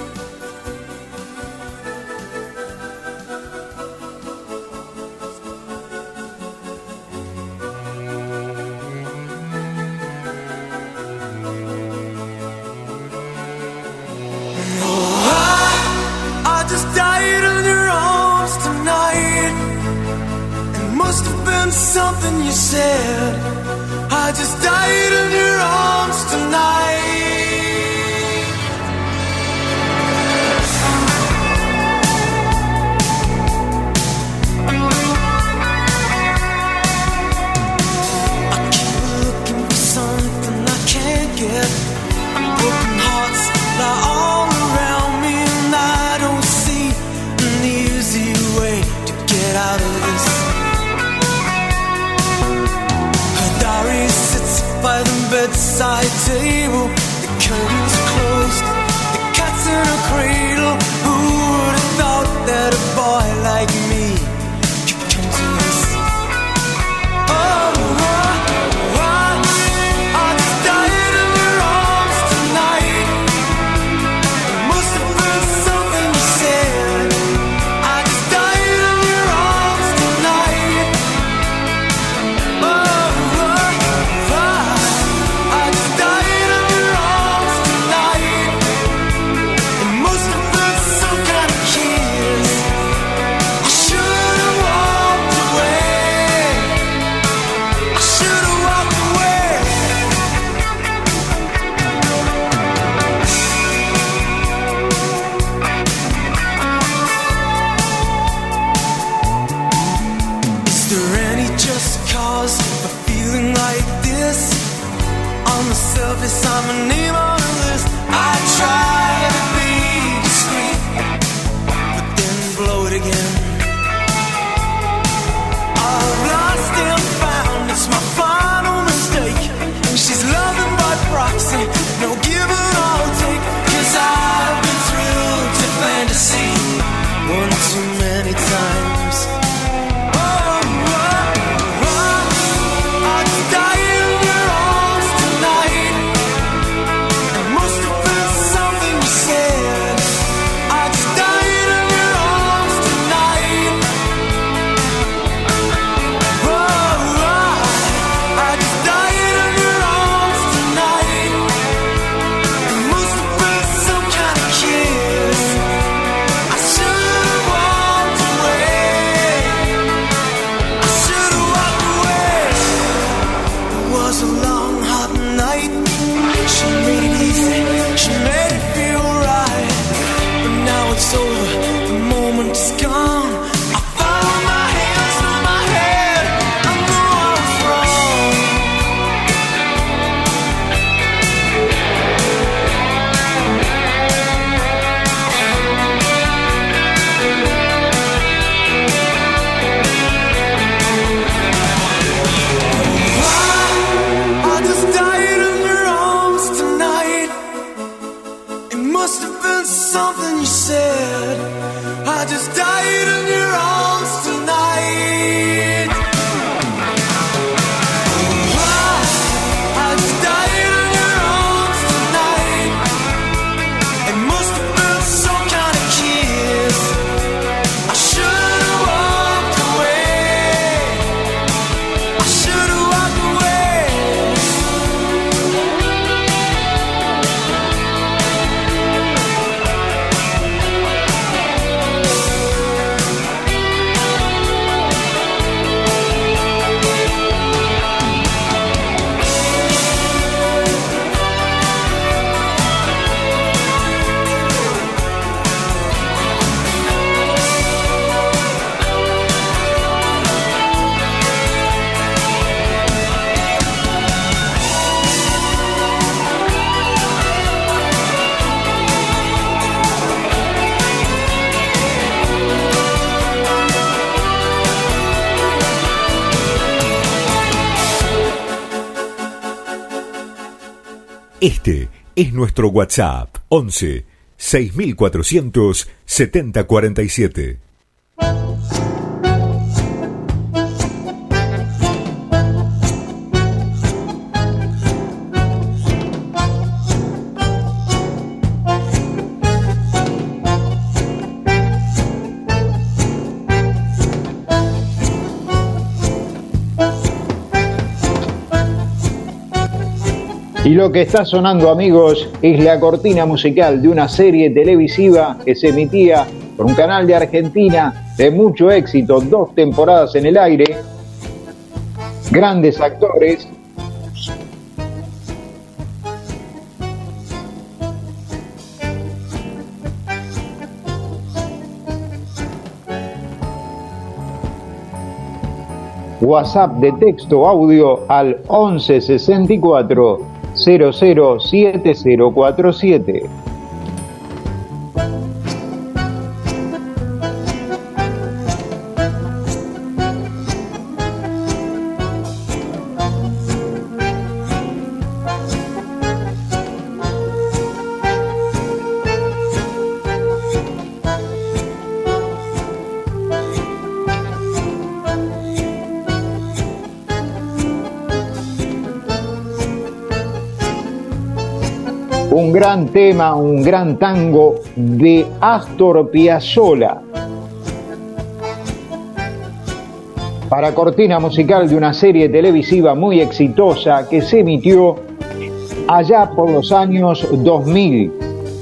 I just died in your arms tonight. It must have been something you said. I just died in your arms tonight. I keep looking for something I can't get. Broken hearts lie all around me, and I don't see an easy way to get out of this. Her diary sits by the bedside table. The curtains closed, the cat's in a cradle. Who would have thought that a boy like me could come to this? Oh, I just died in your arms tonight. It must have been something you said. I just died in your arms tonight. Oh, I just died in your arms tonight. It must have been some kind of kiss. I should have walked away. I should have walked away. Is there any just cause for feeling like this? On the surface, I'm a name on a list. I try to be discreet, but then blow it again. Este es nuestro WhatsApp 11 6400 7047. Y lo que está sonando, amigos, es la cortina musical de una serie televisiva que se emitía por un canal de Argentina de mucho éxito, 2 temporadas en el aire, grandes actores. WhatsApp de texto audio al 1164 007047. Un gran tema, un gran tango de Astor Piazzolla. Para cortina musical de una serie televisiva muy exitosa que se emitió allá por los años 2000.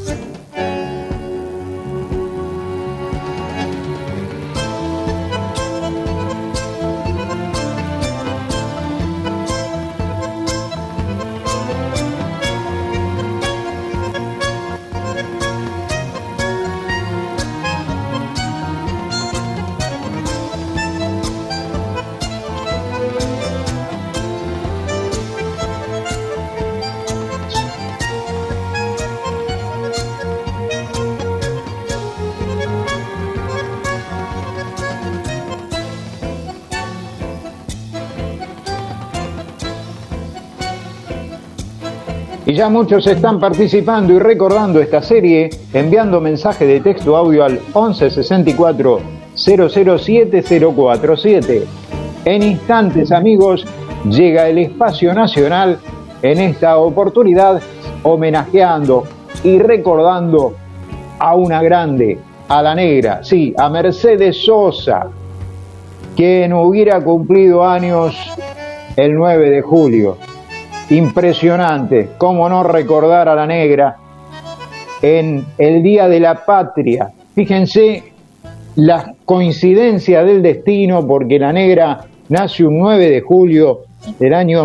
Y ya muchos están participando y recordando esta serie, enviando mensaje de texto audio al 1164 007047. En instantes, amigos, llega el Espacio Nacional, en esta oportunidad homenajeando y recordando a una grande, a la negra, sí, a Mercedes Sosa, quien hubiera cumplido años el 9 de julio. Impresionante, cómo no recordar a la negra en el Día de la Patria. Fíjense la coincidencia del destino, porque la negra nace un 9 de julio del año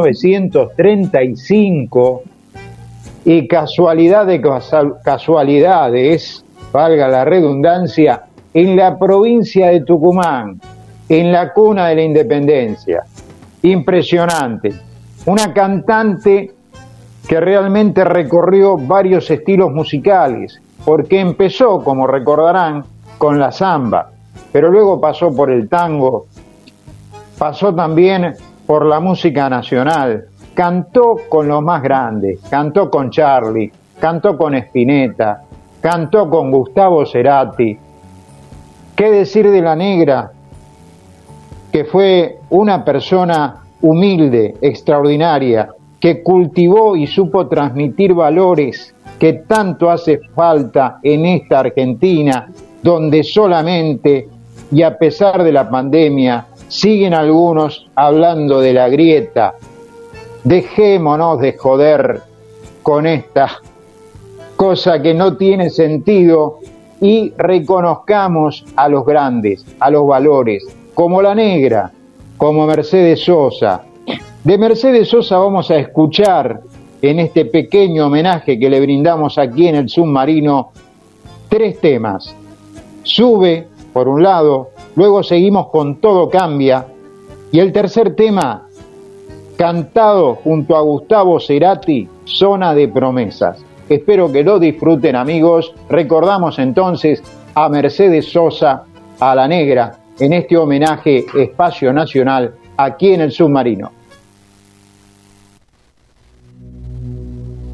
1935 y casualidad de casualidades, valga la redundancia, en la provincia de Tucumán, en la cuna de la independencia. Impresionante. Una cantante que realmente recorrió varios estilos musicales, porque empezó, como recordarán, con la samba, pero luego pasó por el tango, pasó también por la música nacional, cantó con los más grandes, cantó con Charlie, cantó con Spinetta, cantó con Gustavo Cerati. ¿Qué decir de la negra? Que fue una persona humilde, extraordinaria, que cultivó y supo transmitir valores que tanto hace falta en esta Argentina, donde solamente, y a pesar de la pandemia, siguen algunos hablando de la grieta. Dejémonos de joder con esta cosa que no tiene sentido y reconozcamos a los grandes, a los valores, como la negra, como Mercedes Sosa. De Mercedes Sosa vamos a escuchar en este pequeño homenaje que le brindamos aquí en el Submarino 3 temas. Sube, por un lado, luego seguimos con Todo Cambia, y el tercer tema, cantado junto a Gustavo Cerati, Zona de Promesas. Espero que lo disfruten, amigos. Recordamos entonces a Mercedes Sosa, a la negra, en este homenaje Espacio Nacional aquí en el Submarino.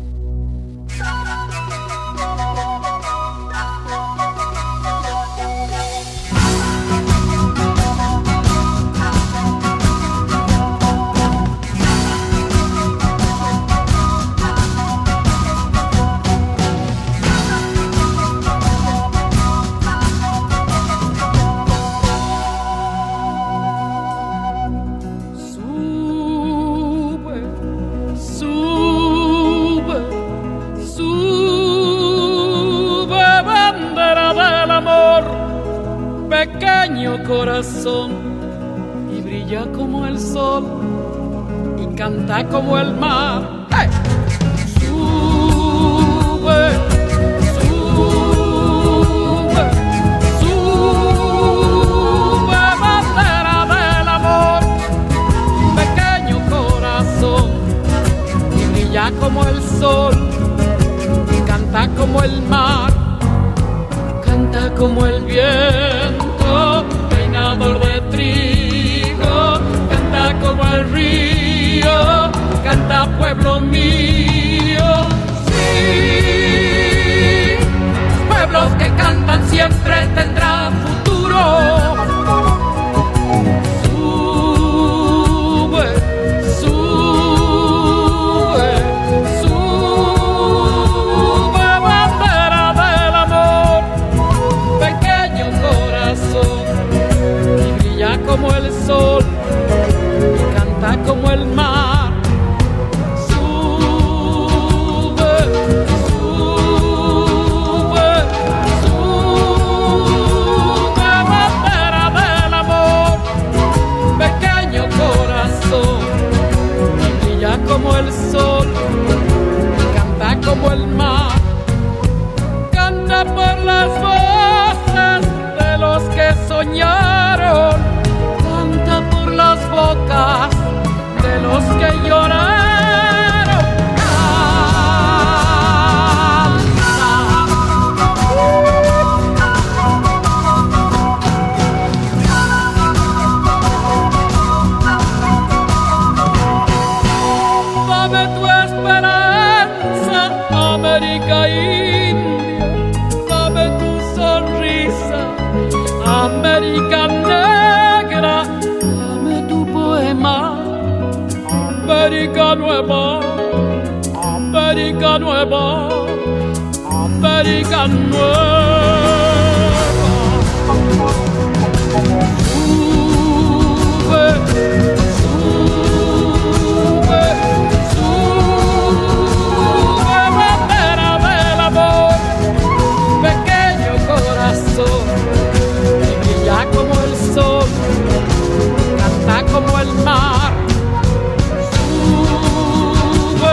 corazón y brilla como el sol y canta como el mar. ¡Hey! Sube, sube, sube, bandera del amor, pequeño corazón, y brilla como el sol, y canta como el mar, canta como el viento, peinador de trigo, canta como el río, canta pueblo mío. Sí, pueblos que cantan siempre tendrán futuro. Sube, sube, sube, bandera del amor, pequeño corazón, y brilla como el sol, y canta como el mar. Como el sol, canta como el mar, canta por las voces de los que soñaron, canta por las bocas de los que lloraron. América negra, dame tu poema. América nueva, América nueva, América nueva. Sube, sube, sube, bandera del amor, pequeño corazón, como el sol, canta como el mar. Sube,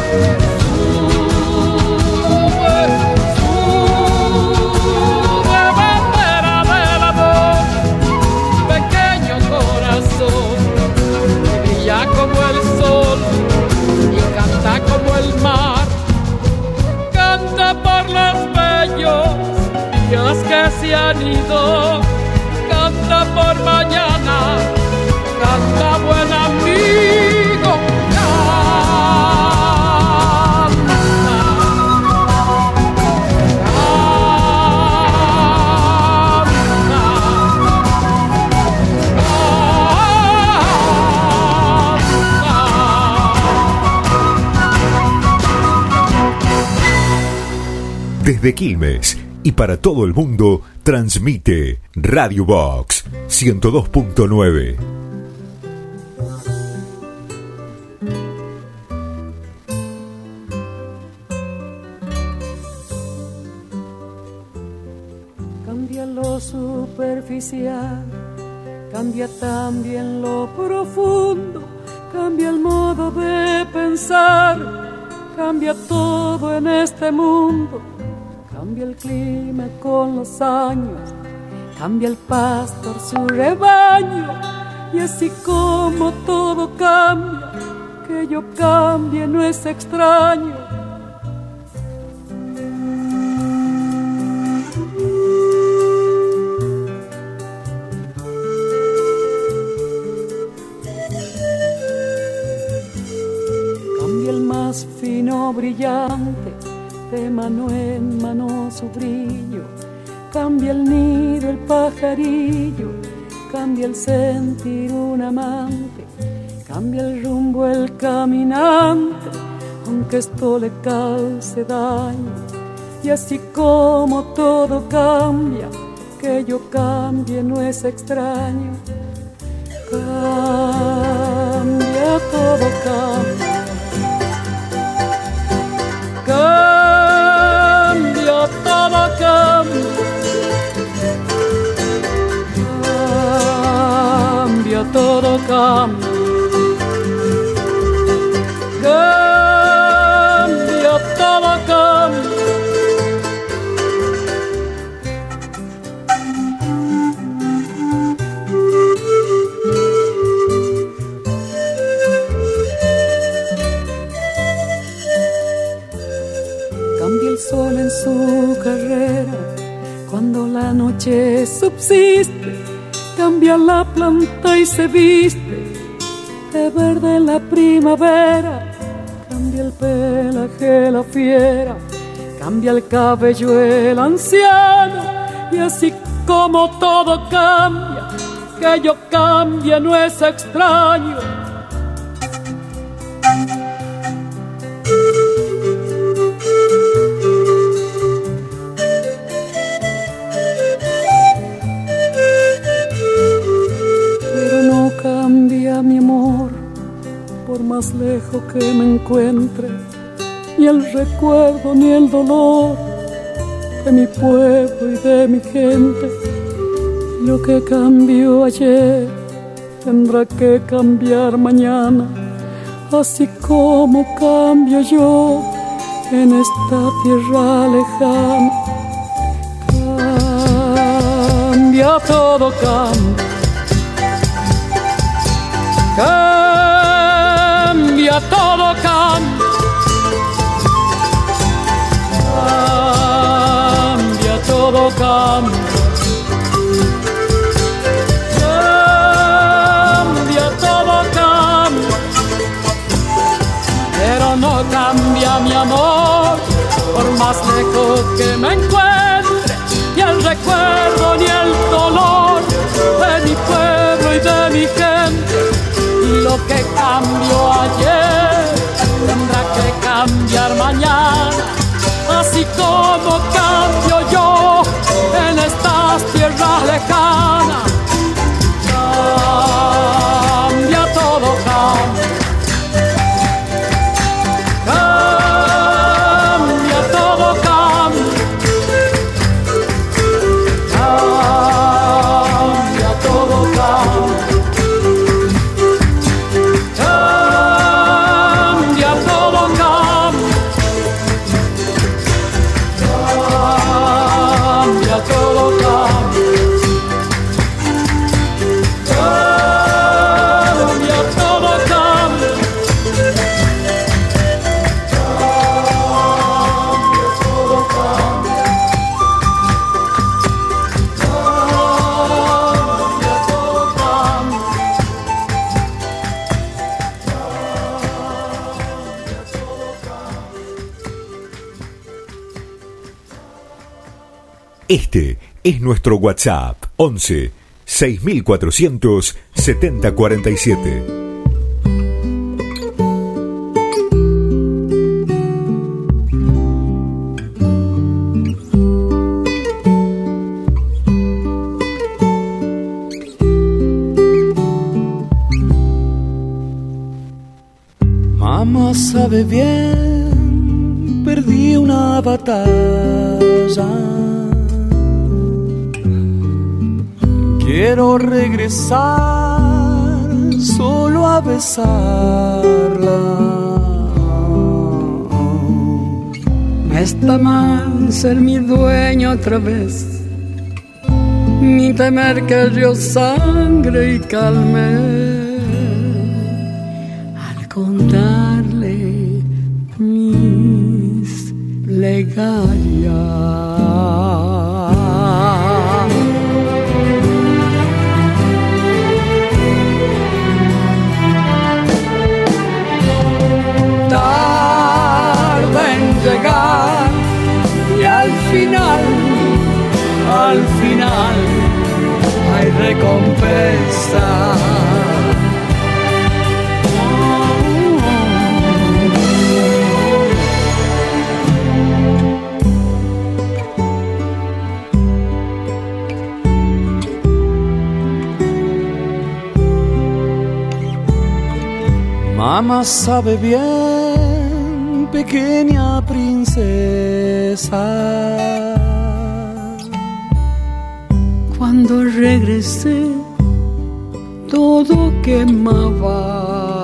sube, sube, bandera del amor, pequeño corazón, brilla como el sol y canta como el mar. Canta por los bellos días que se han ido, canta por mañana, canta buen amigo, Desde Quilmes y para todo el mundo, transmite Radio Box 102.9. Cambia lo superficial, cambia también lo profundo, cambia el modo de pensar, cambia todo en este mundo. Cambia el clima con los años, cambia el pastor su rebaño, y así como todo cambia, que yo cambie no es extraño. Cambia el más fino brillante, de mano en mano su brillo, cambia el nido el pajarillo, cambia el sentir un amante, cambia el rumbo el caminante, aunque esto le cause daño. Y así como todo cambia, que yo cambie no es extraño. Cambia, todo cambia. Cambia, todo cambia. todo cambia. Cambia, todo cambia. Cambia el sol en su carrera cuando la noche subsiste. Cambia la planta y se viste de verde la primavera. Cambia el pelaje la fiera, cambia el cabello el anciano. Y así como todo cambia, que yo cambie no es extraño. Mi amor, por más lejos que me encuentre, ni el recuerdo ni el dolor de mi pueblo y de mi gente. Lo que cambió ayer tendrá que cambiar mañana, así como cambio yo en esta tierra lejana. Cambia, todo cambia. Cambia, todo cambia. Cambia, todo cambia. Cambia, todo cambia. Pero no cambia mi amor, por más lejos que me encuentre, ni el recuerdo ni el dolor de mi pueblo y de mi gente. Lo que cambió ayer tendrá que cambiar mañana, así como cambio yo en estas tierras lejanas. Cambia, todo cambia. Cambia, todo cambia. Cambia, todo cambia. Este es nuestro WhatsApp 11 6400 7047. Mamá sabe bien, perdí una batalla. Quiero regresar solo a besarla. No está mal ser mi dueño otra vez, ni temer que yo sangre y calme al contarle mis plegarias. Llegar y al final hay recompensa. Mamá sabe bien, pequeña princesa, cuando regresé todo quemaba.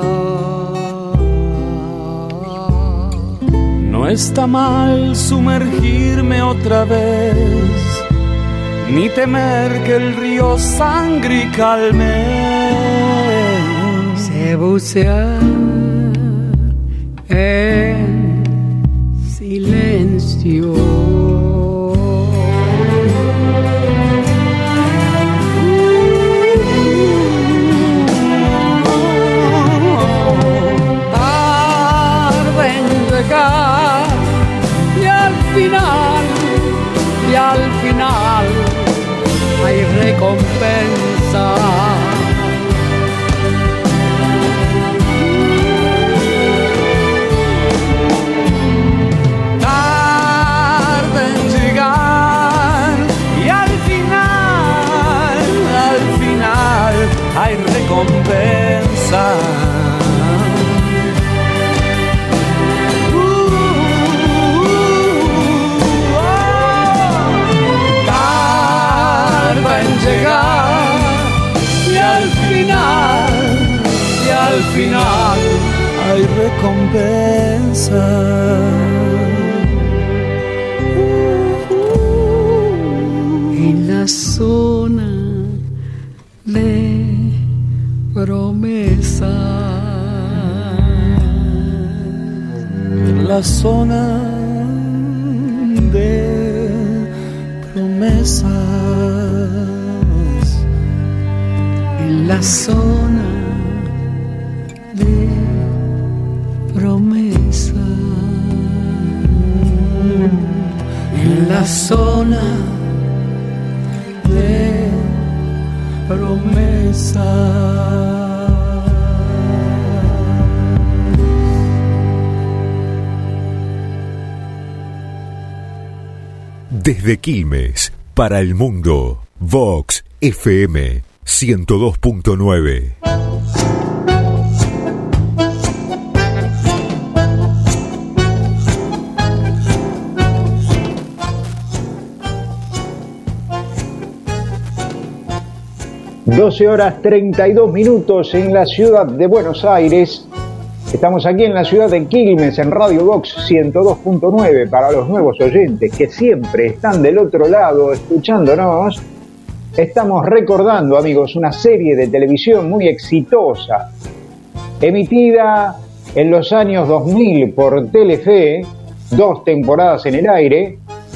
No está mal sumergirme otra vez, ni temer que el río sangre y calme. Sé bucear en silencio. Tarde en llegar y al final hay recompensa. Tarde en llegar y al final hay recompensa. Llegar y al final hay recompensa. En la zona de promesa, En la zona de promesas. en la zona de promesa, En la zona de promesa. Desde Quilmes, para el mundo, Vox FM 102.9. (12:32) en la ciudad de Buenos Aires. Estamos aquí en la ciudad de Quilmes, en Radio Vox 102.9, para los nuevos oyentes que siempre están del otro lado escuchándonos. Estamos recordando, amigos, una serie de televisión muy exitosa, emitida en los años 2000 por Telefe, 2 temporadas en el aire.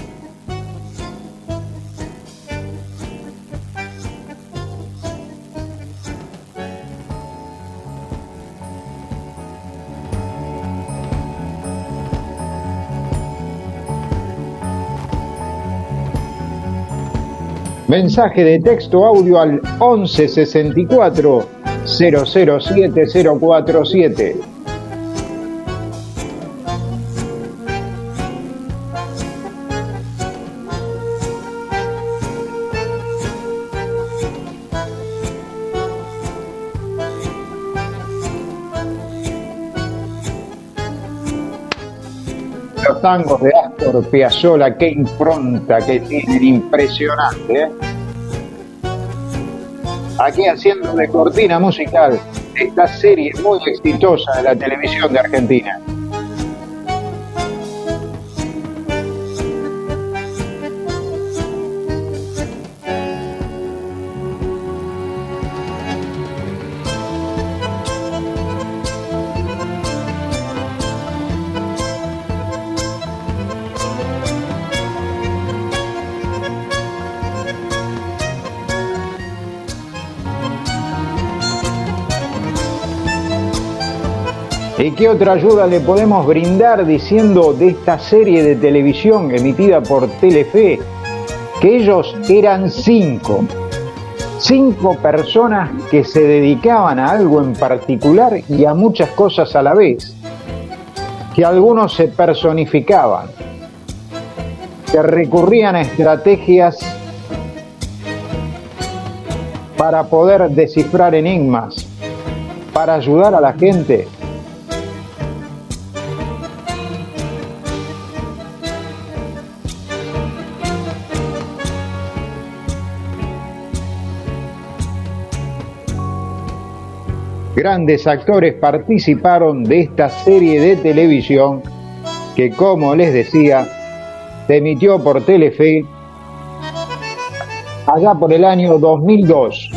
Mensaje de texto audio al 11 64 007 047. Los tangos de Astor Piazzolla, qué impronta que tienen, impresionante, ¿eh? Aquí haciendo de cortina musical esta serie muy exitosa de la televisión de Argentina. ¿Y qué otra ayuda le podemos brindar diciendo de esta serie de televisión emitida por Telefe? Que ellos eran 5 personas que se dedicaban a algo en particular y a muchas cosas a la vez, que algunos se personificaban, que recurrían a estrategias para poder descifrar enigmas, para ayudar a la gente. grandes actores participaron de esta serie de televisión que, como les decía, se emitió por Telefe allá por el año 2002.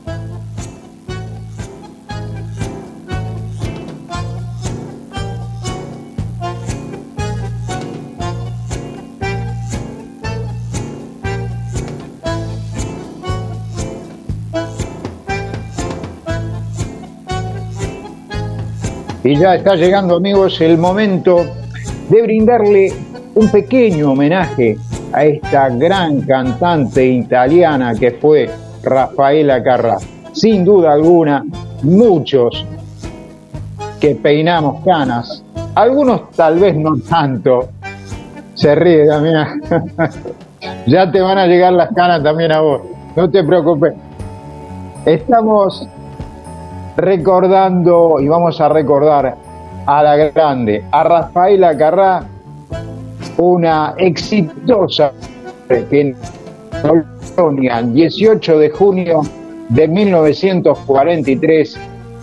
Y ya está llegando, amigos, el momento de brindarle un pequeño homenaje a esta gran cantante italiana que fue Raffaella Carrà. Sin duda alguna, muchos que peinamos canas, algunos tal vez no tanto. Se ríe también. Ya te van a llegar las canas también a vos, no te preocupes. Estamos recordando y vamos a recordar a la grande, a Raffaella Carrà, una exitosa en Colonia, el 18 de junio de 1943,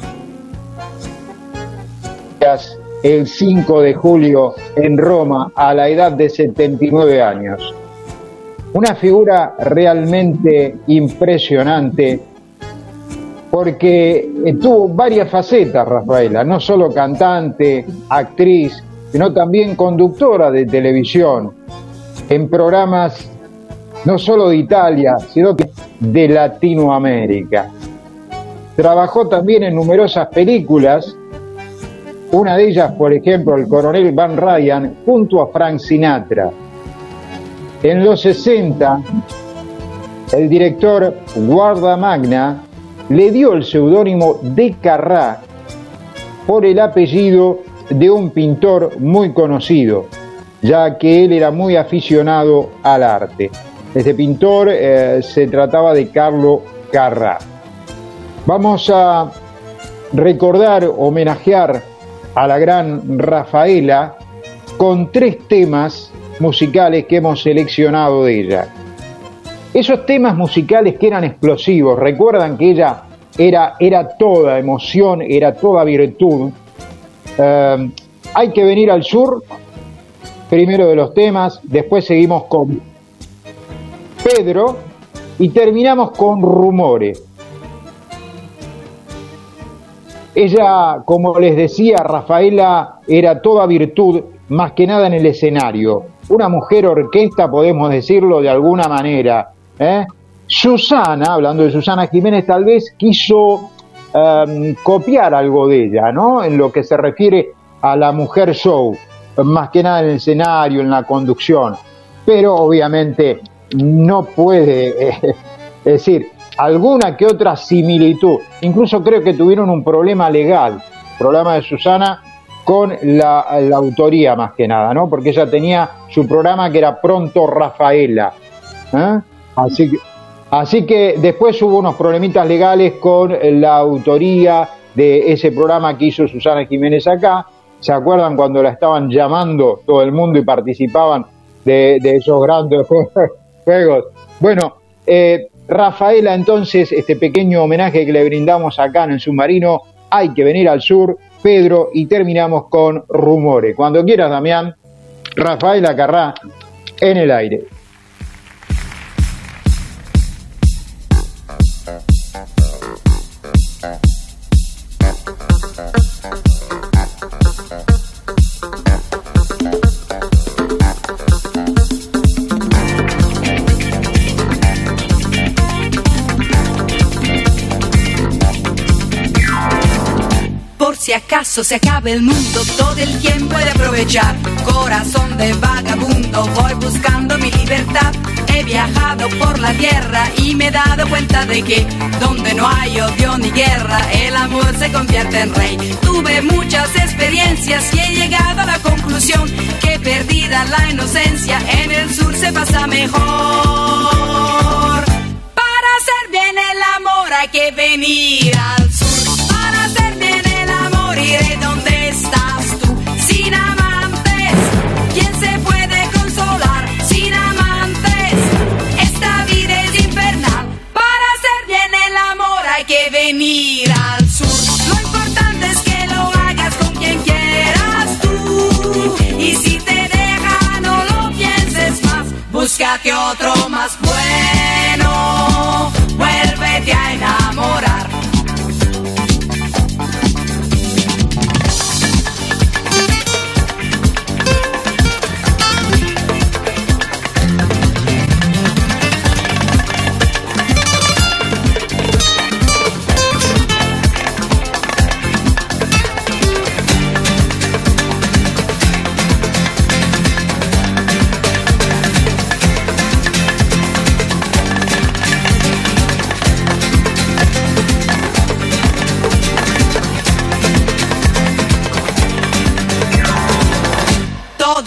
el 5 de julio en Roma, a la edad de 79 años. Una figura realmente impresionante, porque tuvo varias facetas Raffaella, no solo cantante, actriz, sino también conductora de televisión, en programas no solo de Italia, sino de Latinoamérica. Trabajó también en numerosas películas, una de ellas, por ejemplo, El coronel Van Ryan, junto a Frank Sinatra. En los 60, el director Guardamagna le dio el seudónimo de Carrà por el apellido de un pintor muy conocido, ya que él era muy aficionado al arte. Este pintor se trataba de Carlo Carrà. Vamos a recordar, homenajear a la gran Raffaella con 3 temas musicales que hemos seleccionado de ella. Esos temas musicales que eran explosivos, recuerdan que ella era toda emoción, era toda virtud. Hay que venir al sur, primero de los temas, después seguimos con Pedro y terminamos con Rumores. Ella, como les decía, Raffaella era toda virtud, más que nada en el escenario. Una mujer orquesta, podemos decirlo de alguna manera, Susana, hablando de Susana Jiménez, tal vez quiso copiar algo de ella, ¿no? En lo que se refiere a la mujer show, más que nada en el escenario, en la conducción, pero obviamente no puede, es decir, alguna que otra similitud, incluso creo que tuvieron un problema legal, problema de Susana con la autoría más que nada, ¿no? Porque ella tenía su programa que era Pronto Raffaella, Así que después hubo unos problemitas legales con la autoría de ese programa que hizo Susana Jiménez acá. ¿Se acuerdan cuando la estaban llamando todo el mundo y participaban de esos grandes juegos? Bueno, Raffaella, entonces, este pequeño homenaje que le brindamos acá en el submarino, Hay que venir al sur, Pedro, y terminamos con Rumores. Cuando quieras, Damián, Raffaella Carrà en el aire. Si acaso se acaba el mundo, todo el tiempo he de aprovechar. Corazón de vagabundo, voy buscando mi libertad. He viajado por la tierra y me he dado cuenta de que donde no hay odio ni guerra, el amor se convierte en rey. Tuve muchas experiencias y he llegado a la conclusión que perdida la inocencia, en el sur se pasa mejor. Para hacer bien el amor hay que venir al sur. Para hacer bien el amor iré donde estás tú. Sin amantes, ¿quién se puede consolar? Sin amantes, esta vida es infernal. Para hacer bien el amor hay que venir al sur.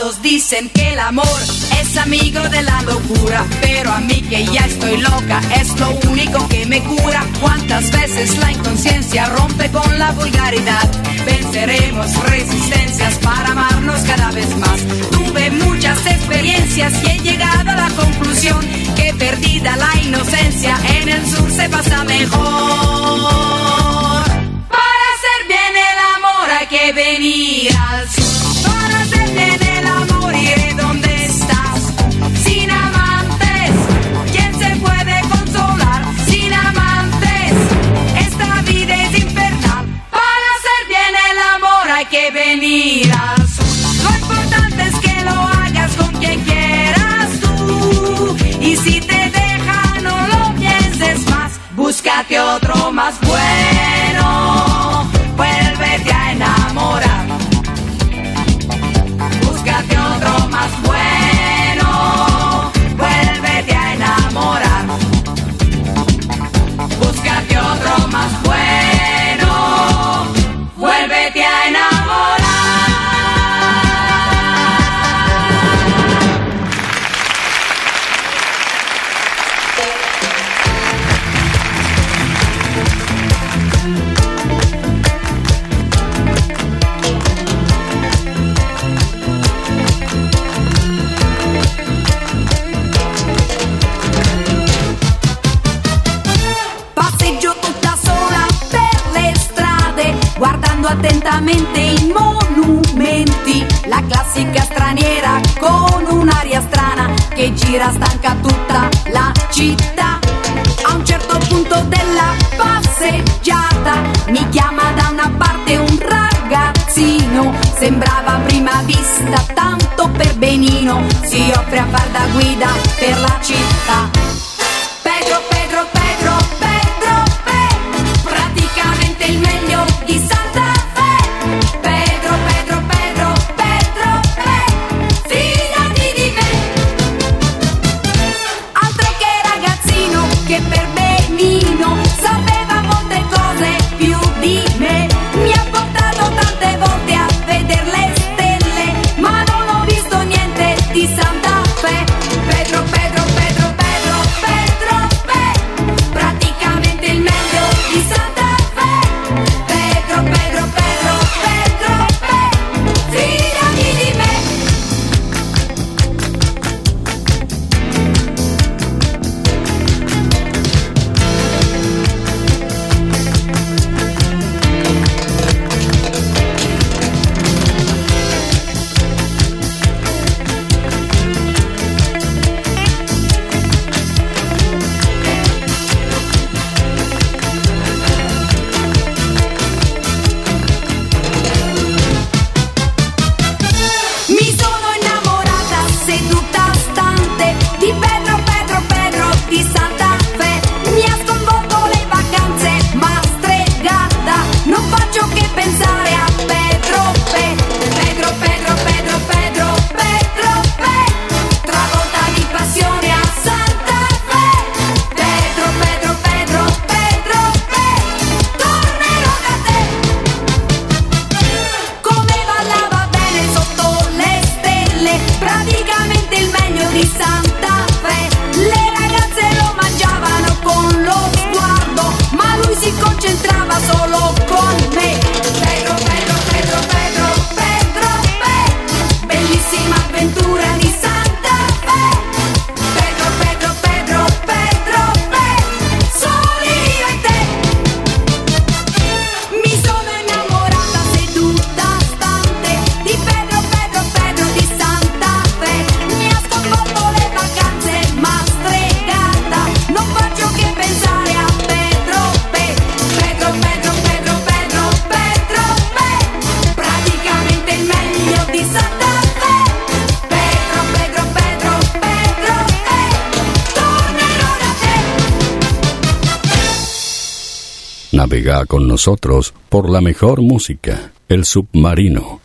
Todos dicen que el amor es amigo de la locura, pero a mí que ya estoy loca es lo único que me cura. Cuántas veces la inconsciencia rompe con la vulgaridad. Venceremos resistencias para amarnos cada vez más. Tuve muchas experiencias y he llegado a la conclusión que perdida la inocencia en el sur se pasa mejor. Para hacer bien el amor hay que venir al sur. Para hacer bien el amor iré donde estás. Sin amantes, ¿quién se puede consolar? Sin amantes, esta vida es infernal. Para hacer bien el amor hay que venir al sur. Lo importante es que lo hagas con quien quieras tú. Y si te deja no lo pienses más. Búscate otro más bueno. Vuélvete a enamorar. Búscate otro más bueno. Vuélvete a enamorar. Búscate otro más bueno. Vuélvete a enamorar. Passeggio tutta sola per le strade, guardando attentamente i monumenti. La classica straniera con un'aria strana che gira stanca tutta la città. A un certo punto della passeggiata mi chiama da una parte un ragazzino. Sembrava a prima vista tanto per benino. Si offre a far da guida per la città. Pedro, Pedro, Pedro, Pedro, praticamente il meglio di Santa Fe. Pedro, Pedro, Pedro, Pedro, fidati di me. Altro che ragazzino che per benino sapeva molte cose più di me. Mi ha portato tante volte a vedere le stelle, ma non ho visto niente di Santa Fe. Pedro, Pedro, Pedro, Pedro, Pedro, praticamente il meglio di Santa Fe. Pedro, Pedro, Pedro, Pedro, fidati di me. Mi sono innamorata seduta stante di Pedro, Pedro, Pedro di Santa Fe. Mi ha sconvolto le vacanze, ma stregata. Non faccio che pensare a Pedro Pe. Pedro, Pedro, Pedro, Pedro, Pedro Pe. Travolta di passione a Santa Fe. Pedro, Pedro, Pedro, Pedro Pe. Tornerò da te. Come ballava bene sotto le stelle, praticamente il meglio di Santa Fe. Le ragazze lo mangiavano con lo sguardo, ma lui si concentrava solo con me. Pedro, Pedro, Pedro, Pedro, Pedro Pe. Bellissima avventura di Santa Fe. Pedro, Pedro, Pedro, Pedro Pe. Soli io e te. Mi sono innamorata seduta stante di Pedro, Pedro, Pedro di Santa Fe. Mi ha sconvolto le vacanze, ma stregata. Non faccio che pensare a Pedro Pe. Pedro, Pedro, Pedro, Pedro, Pedro Pe. Praticamente il meglio di Santa Fe. Pedro, Pedro, Pedro, Pedro Pe. Tornerò da te. Navega con nosotros por la mejor música, El Submarino.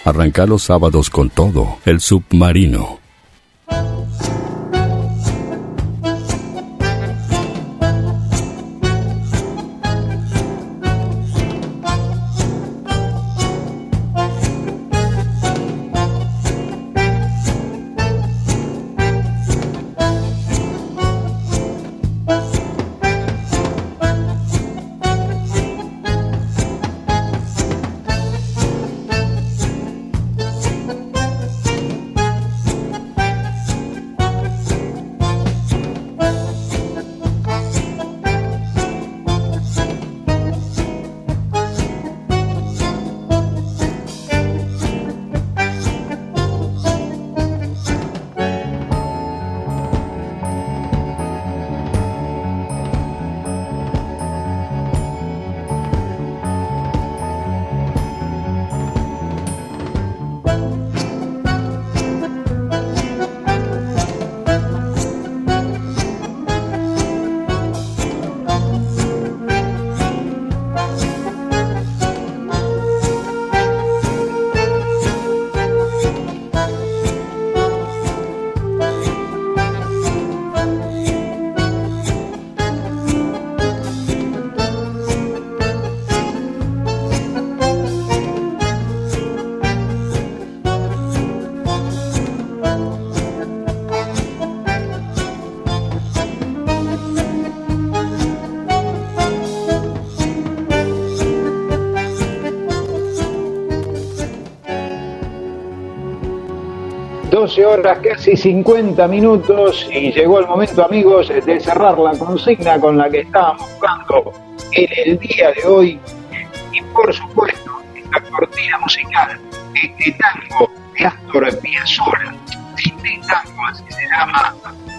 Arranca los sábados con todo, El Submarino. Horas, casi 50 minutos, y llegó el momento, amigos, de cerrar la consigna con la que estábamos jugando en el día de hoy. Y por supuesto, esta cortina musical, este tango de Astor Piazzolla, este tango así se llama,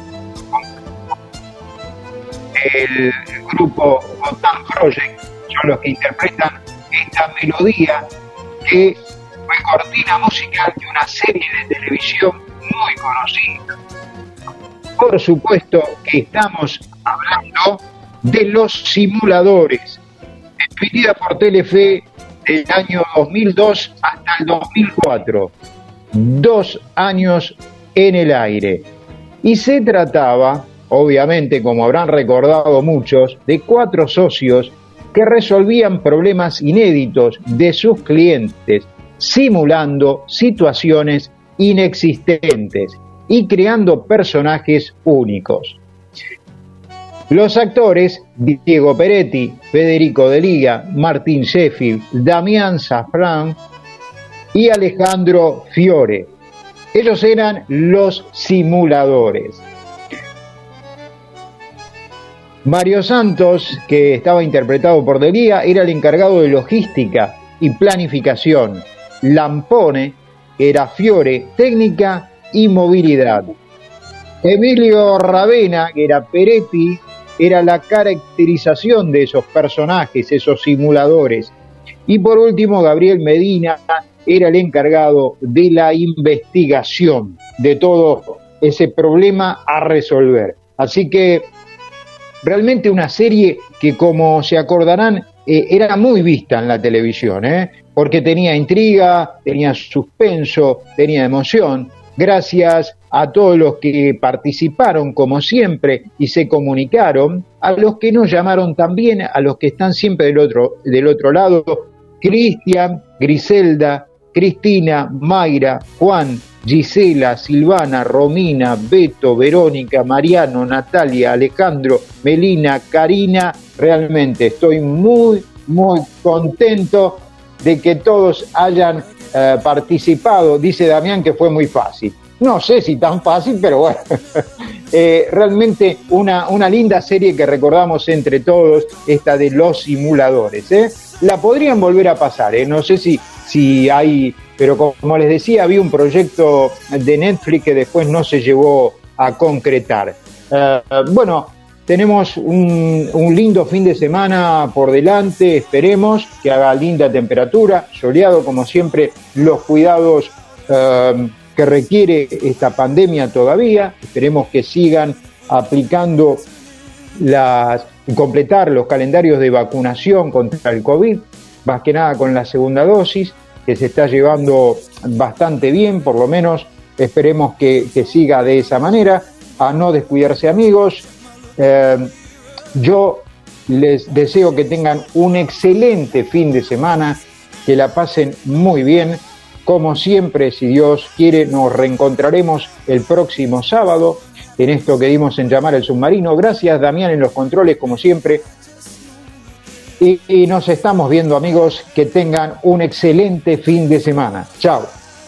el grupo Gotham Project, son los que interpretan esta melodía que fue cortina musical de una serie de televisión muy conocida. Por supuesto que estamos hablando de Los Simuladores, expedida por Telefe del año 2002 hasta el 2004. 2 años en el aire. Y se trataba, obviamente, como habrán recordado muchos, de 4 socios que resolvían problemas inéditos de sus clientes, simulando situaciones inexistentes y creando personajes únicos. Los actores, Diego Peretti, Federico de Liga, Martín Sheffield, Damián Safran y Alejandro Fiore. Ellos eran los simuladores. Mario Santos, que estaba interpretado por de Liga, era el encargado de logística y planificación. Lampone, que era Fiore, técnica y movilidad. Emilio Ravena, que era Peretti, era la caracterización de esos personajes, esos simuladores. Y por último, Gabriel Medina era el encargado de la investigación de todo ese problema a resolver. Así que realmente una serie que, como se acordarán, era muy vista en la televisión, porque tenía intriga, tenía suspenso, tenía emoción. Gracias a todos los que participaron, como siempre, y se comunicaron, a los que nos llamaron también, a los que están siempre del otro lado: Cristian, Griselda, Cristina, Mayra, Juan, Gisela, Silvana, Romina, Beto, Verónica, Mariano, Natalia, Alejandro, Melina, Karina. Realmente estoy muy, muy contento de que todos hayan participado. Dice Damián que fue muy fácil. No sé si tan fácil, pero bueno. Realmente una linda serie que recordamos entre todos, esta de Los Simuladores. La podrían volver a pasar, no sé si hay, pero como les decía, había un proyecto de Netflix que después no se llevó a concretar. Bueno, tenemos un lindo fin de semana por delante, esperemos que haga linda temperatura, soleado como siempre, los cuidados que requiere esta pandemia todavía. Esperemos que sigan aplicando completar los calendarios de vacunación contra el COVID, más que nada con la segunda dosis. que se está llevando bastante bien, por lo menos esperemos que siga de esa manera, a no descuidarse, amigos. Yo les deseo que tengan un excelente fin de semana, que la pasen muy bien. Como siempre, si Dios quiere, nos reencontraremos el próximo sábado en esto que dimos en llamar El Submarino. Gracias, Damián, en los controles, como siempre. Y nos estamos viendo, amigos. Que tengan un excelente fin de semana. Chao.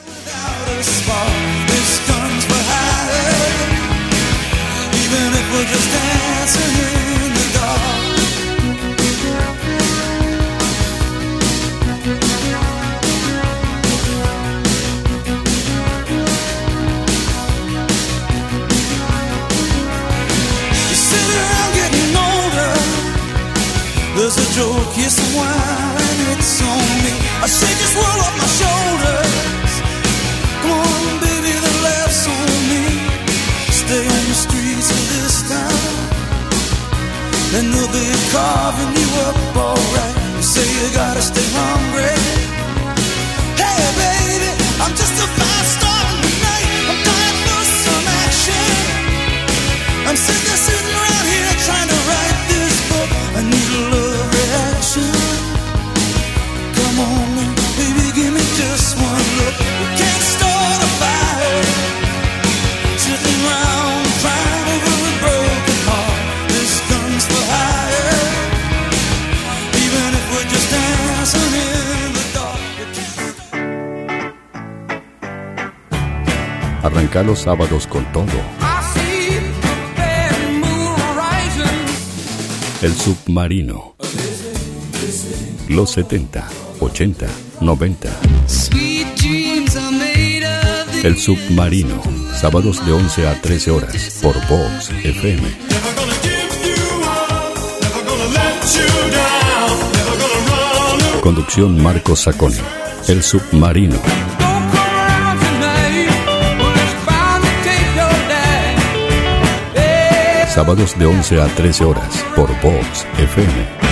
There's a joke, yes, a wine, it's on me. I shake this world off my shoulders. Come on, baby, the laughs on me. Stay on the streets of this town, and they'll be carving you up alright. You say you gotta stay hungry. Hey, baby, I'm just a fast star tonight. I'm dying for some action. I'm sitting around here trying to write this book. I need a love reaction. Come on, baby, give me just one look. We can't start a fire, sitting around crying over a broken heart. This gun's for hire, even if we're just dancing in the dark. Arranca los sábados con todo. El Submarino. Los 70, 80, 90. El Submarino. Sábados de 11 a 13 horas por Vox FM. Conducción Marcos Sacconi. El Submarino. Sábados de 11 a 13 horas por Vox FM.